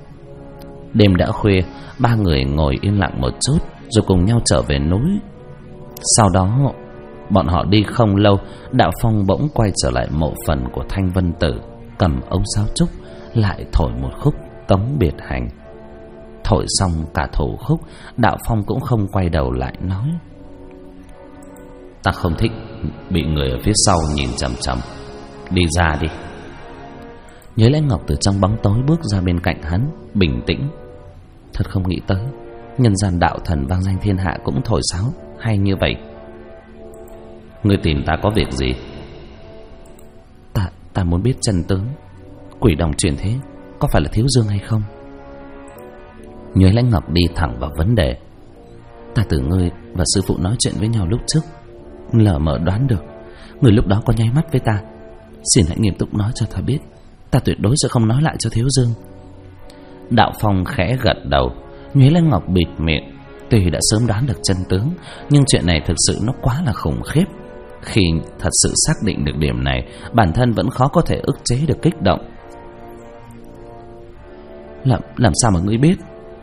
Đêm đã khuya, ba người ngồi yên lặng một chút rồi cùng nhau trở về núi. Sau đó bọn họ đi không lâu, Đạo Phong bỗng quay trở lại mộ phần của Thanh Vân Tử, cầm ống sáo trúc lại thổi một khúc Tống Biệt Hành. Thổi xong cả thủ khúc, Đạo Phong cũng không quay đầu lại nói: ta không thích bị người ở phía sau nhìn chằm chằm, đi ra đi. Nhớ Lãnh Ngọc từ trong bóng tối bước ra bên cạnh hắn, bình tĩnh: thật không nghĩ tới nhân gian đạo thần vang danh thiên hạ cũng thổi sáo hay như vậy. Ngươi tìm ta có việc gì? Ta muốn biết chân tướng quỷ đồng chuyển thế có phải là Thiếu Dương hay không? Nhớ Lãnh Ngọc đi thẳng vào vấn đề: ta tưởng ngươi và sư phụ nói chuyện với nhau lúc trước, lờ mờ đoán được người lúc đó có nháy mắt với ta. Xin hãy nghiêm túc nói cho ta biết, ta tuyệt đối sẽ không nói lại cho Thiếu Dương. Đạo Phong khẽ gật đầu. Nhuế Lãnh Ngọc bịt miệng. Tuy đã sớm đoán được chân tướng, nhưng chuyện này thực sự nó quá là khủng khiếp. Khi thật sự xác định được điểm này, bản thân vẫn khó có thể ức chế được kích động. Làm sao mà ngươi biết?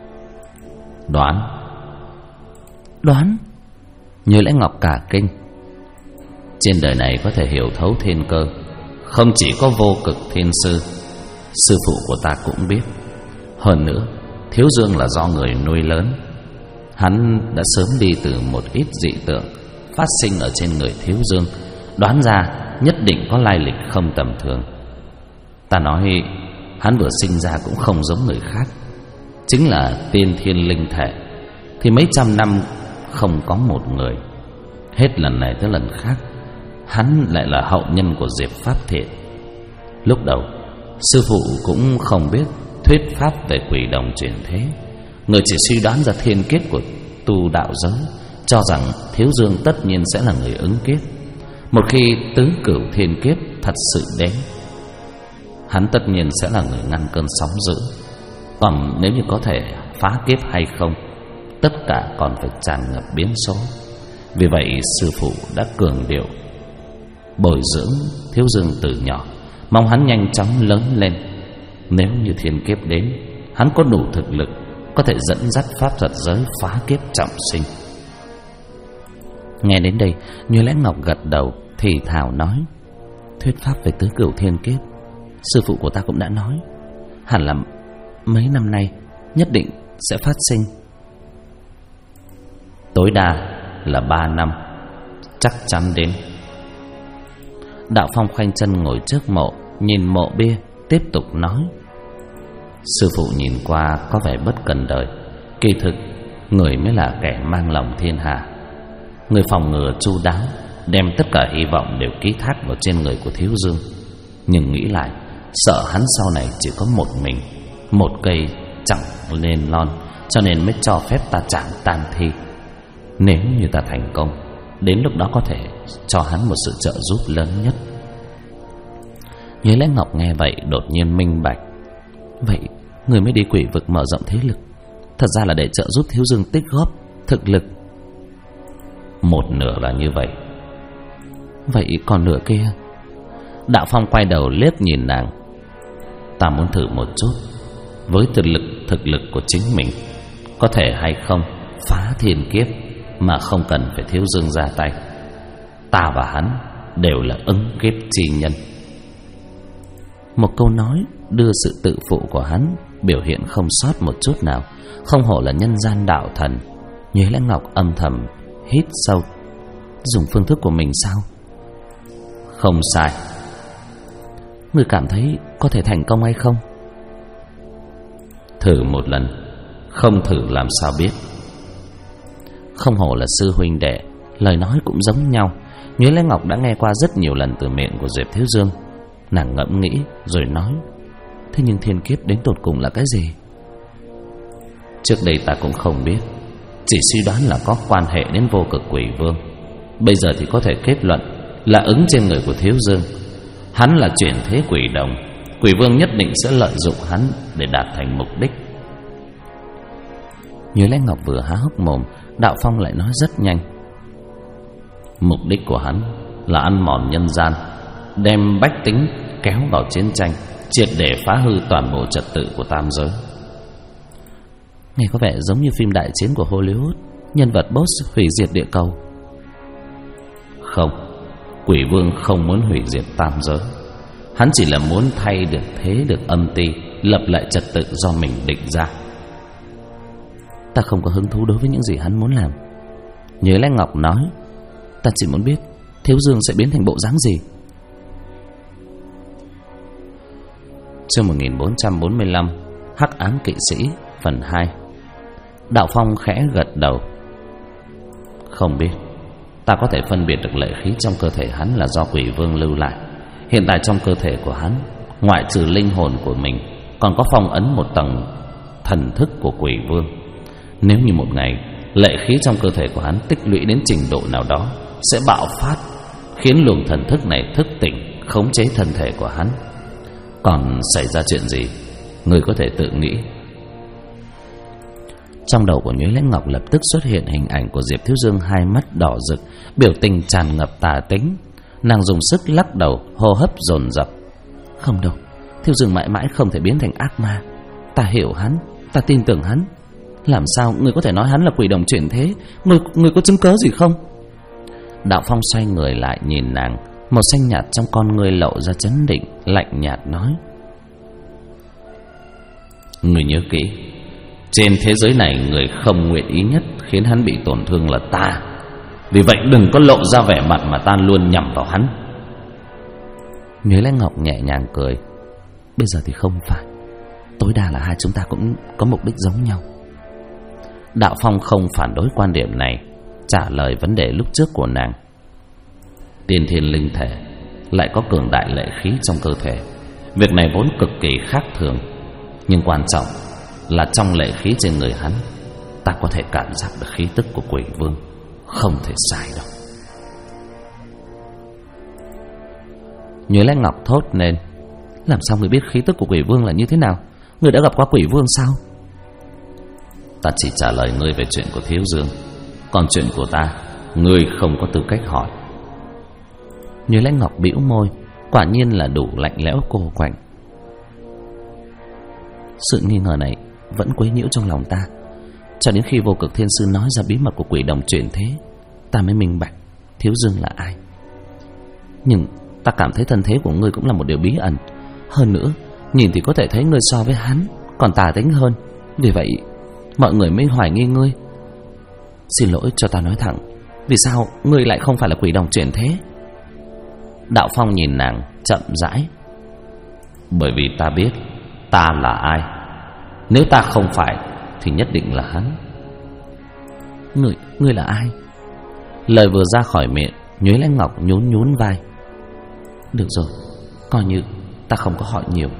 Đoán? Như Lãnh Ngọc cả kinh. Trên đời này có thể hiểu thấu thiên cơ, không chỉ có Vô Cực Thiên Sư, sư phụ của ta cũng biết. Hơn nữa, Thiếu Dương là do người nuôi lớn. Hắn đã sớm đi từ một ít dị tượng phát sinh ở trên người Thiếu Dương, đoán ra nhất định có lai lịch không tầm thường. Ta nói hắn vừa sinh ra cũng không giống người khác, chính là tiên thiên linh thể, thì mấy trăm năm không có một người. Hết lần này tới lần khác, hắn lại là hậu nhân của Diệp Pháp Thiện. Lúc đầu sư phụ cũng không biết thuyết pháp về quỷ đồng chuyển thế, người chỉ suy đoán ra thiên kiếp của tu đạo giới, cho rằng Thiếu Dương tất nhiên sẽ là người ứng kiếp. Một khi tứ cửu thiên kiếp thật sự đến, hắn tất nhiên sẽ là người ngăn cơn sóng dữ. Còn nếu như có thể phá kiếp hay không, tất cả còn phải tràn ngập biến số. Vì vậy sư phụ đã cường điệu bồi dưỡng Thiếu Dương từ nhỏ, mong hắn nhanh chóng lớn lên. Nếu như thiên kiếp đến, hắn có đủ thực lực có thể dẫn dắt pháp thuật giới phá kiếp trọng sinh. Nghe đến đây, Như Lẽ Ngọc gật đầu thì thào nói: thuyết pháp về tứ cửu thiên kiếp, sư phụ của ta cũng đã nói, hẳn là mấy năm nay nhất định sẽ phát sinh. Tối đa là 3 năm, chắc chắn đến. Đạo Phong khoanh chân ngồi trước mộ, nhìn mộ bia, tiếp tục nói: sư phụ nhìn qua có vẻ bất cần đời, kỳ thực người mới là kẻ mang lòng thiên hạ. Người phòng ngừa chu đáo, đem tất cả hy vọng đều ký thác vào trên người của Thiếu Dương. Nhưng nghĩ lại, sợ hắn sau này chỉ có một mình, một cây chẳng lên lon, cho nên mới cho phép ta chạm tang thi. Nếu như ta thành công, đến lúc đó có thể cho hắn một sự trợ giúp lớn nhất. Như Lẽ Ngọc nghe vậy đột nhiên minh bạch. Vậy người mới đi quỷ vực mở rộng thế lực, thật ra là để trợ giúp Thiếu Dương tích góp thực lực. Một nửa là như vậy. Vậy còn nửa kia? Đạo Phong quay đầu liếc nhìn nàng. Ta muốn thử một chút, với thực lực của chính mình, có thể hay không phá thiên kiếp mà không cần phải Thiếu Dương ra tay. Ta và hắn đều là ứng kiếp chi nhân. Một câu nói đưa sự tự phụ của hắn biểu hiện không sót một chút nào, không hổ là nhân gian đạo thần. Như Lẽ Ngọc âm thầm hít sâu. Dùng phương thức của mình sao? Không sai. Người cảm thấy có thể thành công hay không? Thử một lần, không thử làm sao biết. Không hổ là sư huynh đệ, lời nói cũng giống nhau. Như Lẽ Ngọc đã nghe qua rất nhiều lần từ miệng của Diệp Thiếu Dương. Nàng ngẫm nghĩ rồi nói: thế nhưng thiên kiếp đến tột cùng là cái gì? Trước đây ta cũng không biết, chỉ suy đoán là có quan hệ đến vô cực quỷ vương. Bây giờ thì có thể kết luận là ứng trên người của Thiếu Dương. Hắn là chuyển thế quỷ đồng, quỷ vương nhất định sẽ lợi dụng hắn để đạt thành mục đích. Như Lẽ Ngọc vừa há hốc mồm, Đạo Phong lại nói rất nhanh: mục đích của hắn là ăn mòn nhân gian, đem bách tính kéo vào chiến tranh, triệt để phá hư toàn bộ trật tự của tam giới. Nghe có vẻ giống như phim đại chiến của Hollywood, nhân vật boss hủy diệt địa cầu. Không, quỷ vương không muốn hủy diệt tam giới. Hắn chỉ là muốn thay được thế được âm ti, lập lại trật tự do mình định ra. Ta không có hứng thú đối với những gì hắn muốn làm. Như Lẽ Ngọc nói: ta chỉ muốn biết Thiếu Dương sẽ biến thành bộ dáng gì. Chương 1445, Hắc Ám Kỵ Sĩ phần 2. Đạo Phong khẽ gật đầu. Không biết. Ta có thể phân biệt được lệ khí trong cơ thể hắn là do quỷ vương lưu lại. Hiện tại trong cơ thể của hắn, ngoại trừ linh hồn của mình, còn có phong ấn một tầng thần thức của quỷ vương. Nếu như một ngày lệ khí trong cơ thể của hắn tích lũy đến trình độ nào đó, sẽ bạo phát, khiến luồng thần thức này thức tỉnh, khống chế thân thể của hắn. Còn xảy ra chuyện gì, người có thể tự nghĩ. Trong đầu của Nhuế Lẽ Ngọc lập tức xuất hiện hình ảnh của Diệp Thiếu Dương, hai mắt đỏ rực, biểu tình tràn ngập tà tính. Nàng dùng sức lắc đầu, hô hấp dồn dập. Không đâu, Thiếu Dương mãi mãi không thể biến thành ác ma. Ta hiểu hắn, ta tin tưởng hắn. Làm sao người có thể nói hắn là quỷ đồng chuyển thế? Người có chứng cớ gì không? Đạo Phong xoay người lại nhìn nàng, màu xanh nhạt trong con ngươi lộ ra chấn định, lạnh nhạt nói: người nhớ kỹ, trên thế giới này người không nguyện ý nhất khiến hắn bị tổn thương là ta. Vì vậy đừng có lộ ra vẻ mặt mà ta luôn nhằm vào hắn. Nhuế Lẽ Ngọc nhẹ nhàng cười: bây giờ thì không phải, tối đa là hai chúng ta cũng có mục đích giống nhau. Đạo Phong không phản đối quan điểm này, trả lời vấn đề lúc trước của nàng. Tiên thiên linh thể lại có cường đại lệ khí trong cơ thể. Việc này vốn cực kỳ khác thường, nhưng quan trọng là trong lệ khí trên người hắn, ta có thể cảm giác được khí tức của quỷ vương. Không thể sai đâu. Nhuế Lẽ Ngọc thốt lên: làm sao người biết khí tức của quỷ vương là như thế nào? Người đã gặp qua quỷ vương sao? Ta chỉ trả lời ngươi về chuyện của Thiếu Dương, còn chuyện của ta, ngươi không có tư cách hỏi. Như Lãnh Ngọc bĩu môi, quả nhiên là đủ lạnh lẽo cô quạnh. Sự nghi ngờ này vẫn quấy nhiễu trong lòng ta, cho đến khi Vô Cực Thiên Sư nói ra bí mật của quỷ đồng chuyển thế, ta mới minh bạch Thiếu Dương là ai. Nhưng ta cảm thấy thân thế của ngươi cũng là một điều bí ẩn. Hơn nữa, nhìn thì có thể thấy ngươi so với hắn còn tà tính hơn. Vì vậy mọi người mới hoài nghi ngươi. Xin lỗi, cho ta nói thẳng, vì sao ngươi lại không phải là quỷ đồng chuyển thế? Đạo Phong nhìn nàng chậm rãi. Bởi vì ta biết ta là ai. Nếu ta không phải thì nhất định là hắn. Ngươi là ai? Lời vừa ra khỏi miệng, Nhuế Lãnh Ngọc nhún nhún vai. Được rồi, coi như ta không có hỏi nhiều.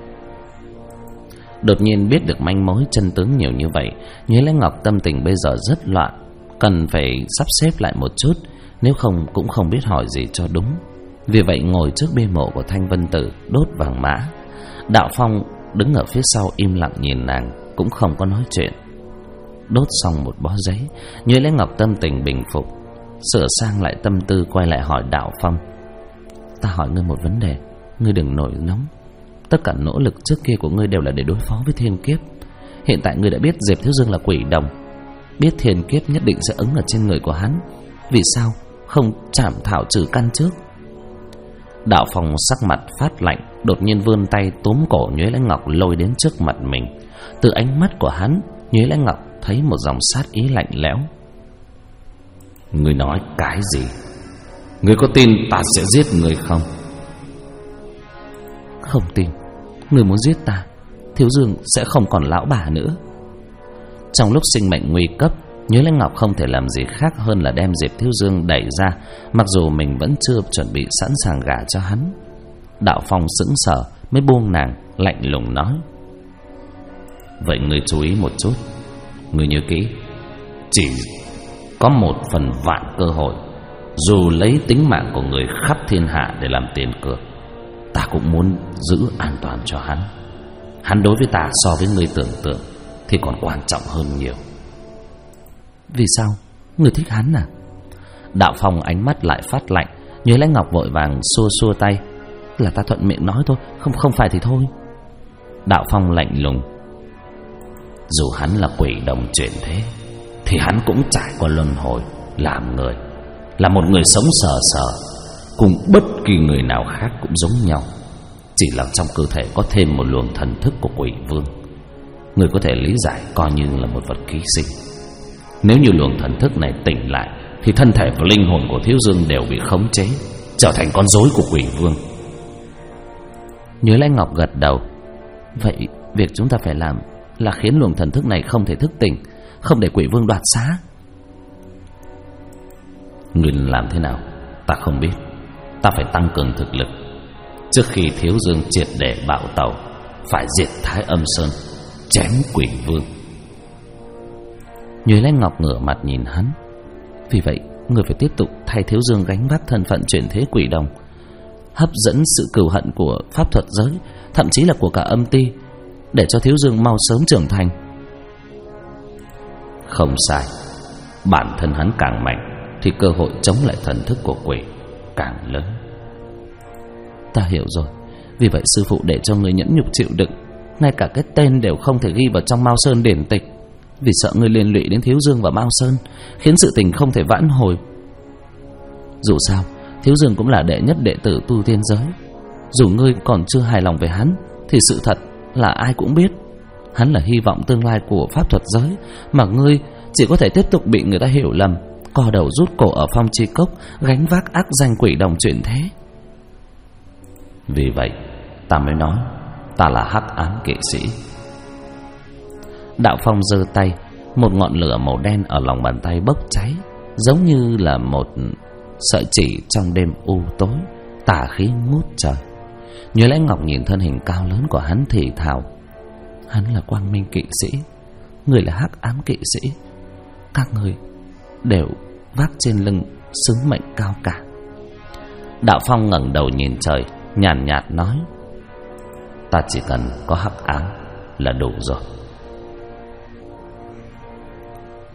Đột nhiên biết được manh mối chân tướng nhiều như vậy, Nhuế Lãnh Ngọc tâm tình bây giờ rất loạn, cần phải sắp xếp lại một chút, nếu không cũng không biết hỏi gì cho đúng. Vì vậy ngồi trước bia mộ của Thanh Vân Tử đốt vàng mã. Đạo Phong đứng ở phía sau im lặng nhìn nàng, cũng không có nói chuyện. Đốt xong một bó giấy, Nhuế Lãnh Ngọc tâm tình bình phục, sửa sang lại tâm tư, quay lại hỏi Đạo Phong. Ta hỏi ngươi một vấn đề, ngươi đừng nổi nóng. Tất cả nỗ lực trước kia của ngươi đều là để đối phó với thiên kiếp. Hiện tại ngươi đã biết Diệp Thiếu Dương là quỷ đồng, biết thiên kiếp nhất định sẽ ứng ở trên người của hắn, vì sao không chảm thảo trừ căn trước? Đạo Phong sắc mặt phát lạnh, đột nhiên vươn tay túm cổ Nhuế Lãnh Ngọc lôi đến trước mặt mình. Từ ánh mắt của hắn, Nhuế Lãnh Ngọc thấy một dòng sát ý lạnh lẽo. Ngươi nói cái gì? Ngươi có tin ta sẽ giết ngươi không? Không tin. Ngươi muốn giết ta, Thiếu Dương sẽ không còn lão bà nữa. Trong lúc sinh mệnh nguy cấp, Nhuế Lãnh Ngọc không thể làm gì khác hơn là đem Diệp Thiếu Dương đẩy ra, mặc dù mình vẫn chưa chuẩn bị sẵn sàng gả cho hắn. Đạo Phong sững sờ mới buông nàng, lạnh lùng nói. Vậy ngươi chú ý một chút, ngươi nhớ kỹ, chỉ có 1/1000 cơ hội, dù lấy tính mạng của người khắp thiên hạ để làm tiền cược, ta cũng muốn giữ an toàn cho hắn. Hắn đối với ta so với ngươi tưởng tượng thì còn quan trọng hơn nhiều. Vì sao? Ngươi thích hắn à? Đạo Phong ánh mắt lại phát lạnh. Nhuế Lãnh Ngọc vội vàng xua xua tay. Là ta thuận miệng nói thôi, không phải thì thôi. Đạo Phong lạnh lùng. Dù hắn là quỷ đồng chuyển thế thì hắn cũng trải qua luân hồi làm người, là một người sống sờ sờ, cùng bất kỳ người nào khác cũng giống nhau, chỉ là trong cơ thể có thêm một luồng thần thức của quỷ vương. Người có thể lý giải coi như là một vật ký sinh. Nếu như luồng thần thức này tỉnh lại thì thân thể và linh hồn của Thiếu Dương đều bị khống chế, trở thành con rối của quỷ vương. Nhuế Lãnh Ngọc gật đầu. Vậy việc chúng ta phải làm là khiến luồng thần thức này không thể thức tỉnh, không để quỷ vương đoạt xá. Người làm thế nào ta không biết. Ta phải tăng cường thực lực. Trước khi Thiếu Dương triệt để bạo tẩu, phải diệt Thái Âm Sơn, chém quỷ vương. Nhuế Lãnh Ngọc ngửa mặt nhìn hắn. Vì vậy người phải tiếp tục thay Thiếu Dương gánh vác thân phận chuyển thế quỷ đồng, hấp dẫn sự cừu hận của pháp thuật giới, thậm chí là của cả âm ti, để cho Thiếu Dương mau sớm trưởng thành. Không sai. Bản thân hắn càng mạnh thì cơ hội chống lại thần thức của quỷ càng lớn. Ta hiểu rồi. Vì vậy sư phụ để cho người nhẫn nhục chịu đựng, ngay cả cái tên đều không thể ghi vào trong Mao Sơn điển tịch, vì sợ ngươi liên lụy đến Thiếu Dương và Mao Sơn, khiến sự tình không thể vãn hồi. Dù sao Thiếu Dương cũng là đệ nhất đệ tử tu tiên giới. Dù ngươi còn chưa hài lòng về hắn thì sự thật là ai cũng biết, hắn là hy vọng tương lai của pháp thuật giới, mà ngươi chỉ có thể tiếp tục bị người ta hiểu lầm, co đầu rút cổ ở Phong Chi Cốc, gánh vác ác danh quỷ đồng chuyển thế. Vì vậy ta mới nói ta là hắc ám kỵ sĩ. Đạo Phong giơ tay, một ngọn lửa màu đen ở lòng bàn tay bốc cháy, giống như là một sợi chỉ trong đêm u tối, tà khí ngút trời. Nhuế Lãnh Ngọc nhìn thân hình cao lớn của hắn thì thào. Hắn là quang minh kỵ sĩ, người là hắc ám kỵ sĩ. Các người đều vác trên lưng sứ mệnh cao cả. Đạo Phong ngẩng đầu nhìn trời, nhàn nhạt nói. Ta chỉ cần có hắc ám là đủ rồi.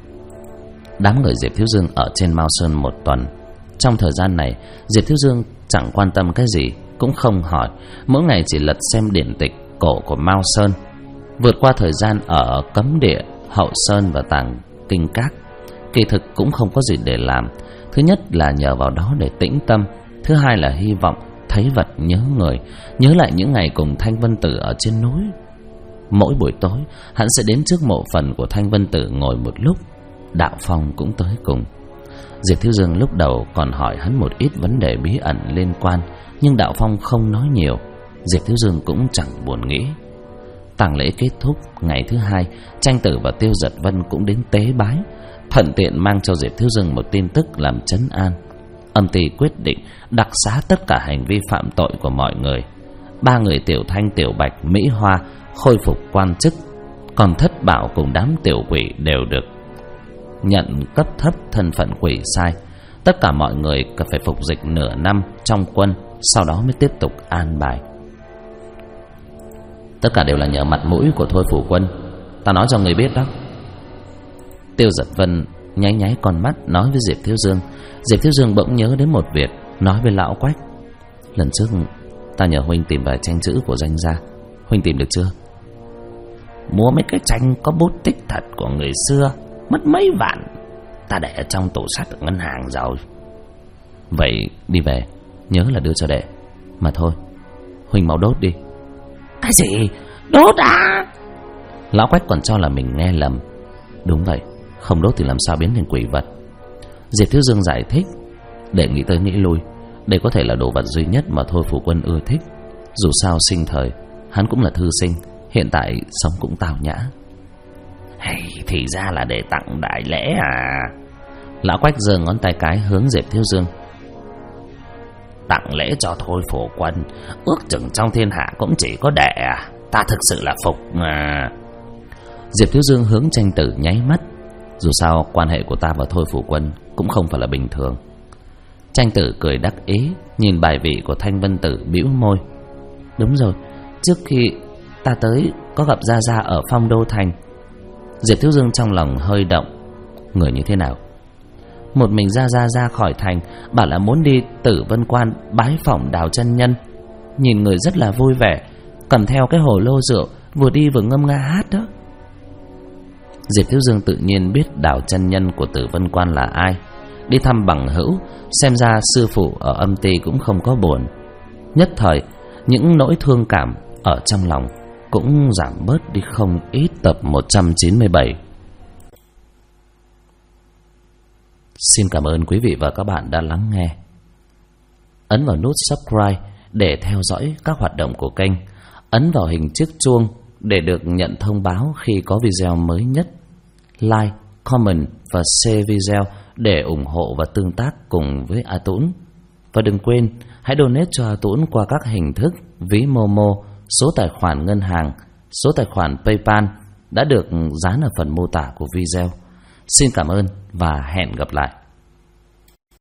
Đám người Diệp Thiếu Dương ở trên Mao Sơn một tuần. Trong thời gian này, Diệp Thiếu Dương chẳng quan tâm cái gì, cũng không hỏi, mỗi ngày chỉ lật xem điển tịch cổ của Mao Sơn, vượt qua thời gian ở Cấm Địa, Hậu Sơn và Tàng Kinh Các. Kỳ thực cũng không có gì để làm. Thứ nhất là nhờ vào đó để tĩnh tâm, thứ hai là hy vọng thấy vật nhớ người, nhớ lại những ngày cùng Thanh Vân Tử ở trên núi. Mỗi buổi tối hắn sẽ đến trước mộ phần của Thanh Vân Tử ngồi một lúc. Đạo Phong cũng tới cùng. Diệp Thiếu Dương lúc đầu còn hỏi hắn một ít vấn đề bí ẩn liên quan, nhưng Đạo Phong không nói nhiều. Diệp Thiếu Dương cũng chẳng buồn nghĩ. Tang lễ kết thúc ngày thứ hai, Tranh Tử và Tiêu Giật Vân cũng đến tế bái, thuận tiện mang cho Diệp Thiếu Dương một tin tức làm trấn an. Âm ty quyết định đặc xá tất cả hành vi phạm tội của mọi người. 3 người Tiểu Thanh, Tiểu Bạch, Mỹ Hoa khôi phục quan chức, còn Thất Bảo cùng đám tiểu quỷ đều được nhận cấp thấp thân phận quỷ sai. Tất cả mọi người cần phải phục dịch nửa năm trong quân, sau đó mới tiếp tục an bài. Tất cả đều là nhờ mặt mũi của Thôi Phủ Quân, ta nói cho người biết đó. Tiêu Giật Vân nháy nháy con mắt nói với Diệp Thiếu Dương. Diệp Thiếu Dương bỗng nhớ đến một việc, nói với Lão Quách: lần trước ta nhờ huynh tìm vài tranh chữ của danh gia, huynh tìm được chưa? Mua mấy cái tranh có bút tích thật của người xưa, mất mấy vạn, ta để ở trong tủ sắt ở ngân hàng rồi. Vậy đi về nhớ là đưa cho đệ. Mà thôi, huynh mau đốt đi. Cái gì? Đốt à? Lão Quách còn cho là mình nghe lầm. Đúng vậy, không đốt thì làm sao biến thành quỷ vật. Diệp Thiếu Dương giải thích: để nghĩ tới nghĩ lui, đây có thể là đồ vật duy nhất mà Thôi Phủ Quân ưa thích. Dù sao sinh thời hắn cũng là thư sinh, hiện tại sống cũng tào nhã. Hay thì ra là để tặng đại lễ à? Lão Quách giơ ngón tay cái hướng Diệp Thiếu Dương. Tặng lễ cho Thôi Phủ Quân, ước chừng trong thiên hạ cũng chỉ có đệ à? Ta thực sự là phục mà. Diệp Thiếu Dương hướng Tranh Tử nháy mắt. Dù sao quan hệ của ta và Thôi Phủ Quân cũng không phải là bình thường. Tranh Tử cười đắc ý, nhìn bài vị của Thanh Vân Tử bĩu môi. Đúng rồi, trước khi ta tới có gặp Gia Gia ở Phong Đô Thành. Diệp Thiếu Dương trong lòng hơi động. Người như thế nào? Một mình Gia Gia ra khỏi thành, bảo là muốn đi Tử Vân Quan bái phỏng Đào chân nhân. Nhìn người rất là vui vẻ, cầm theo cái hồ lô rượu, vừa đi vừa ngâm nga hát đó. Diệp Thiếu Dương tự nhiên biết Đào chân nhân của Tử Vân Quan là ai. Đi thăm bằng hữu, xem ra sư phụ ở âm ty cũng không có buồn. Nhất thời những nỗi thương cảm ở trong lòng cũng giảm bớt đi không ít. Tập 197. Xin cảm ơn quý vị và các bạn đã lắng nghe. Ấn vào nút subscribe để theo dõi các hoạt động của kênh. Ấn vào hình chiếc chuông để được nhận thông báo khi có video mới nhất. Like, comment và share video để ủng hộ và tương tác cùng với A Tũng. Và đừng quên hãy donate cho A Tũng qua các hình thức ví Momo, số tài khoản ngân hàng, số tài khoản PayPal đã được dán ở phần mô tả của video. Xin cảm ơn và hẹn gặp lại.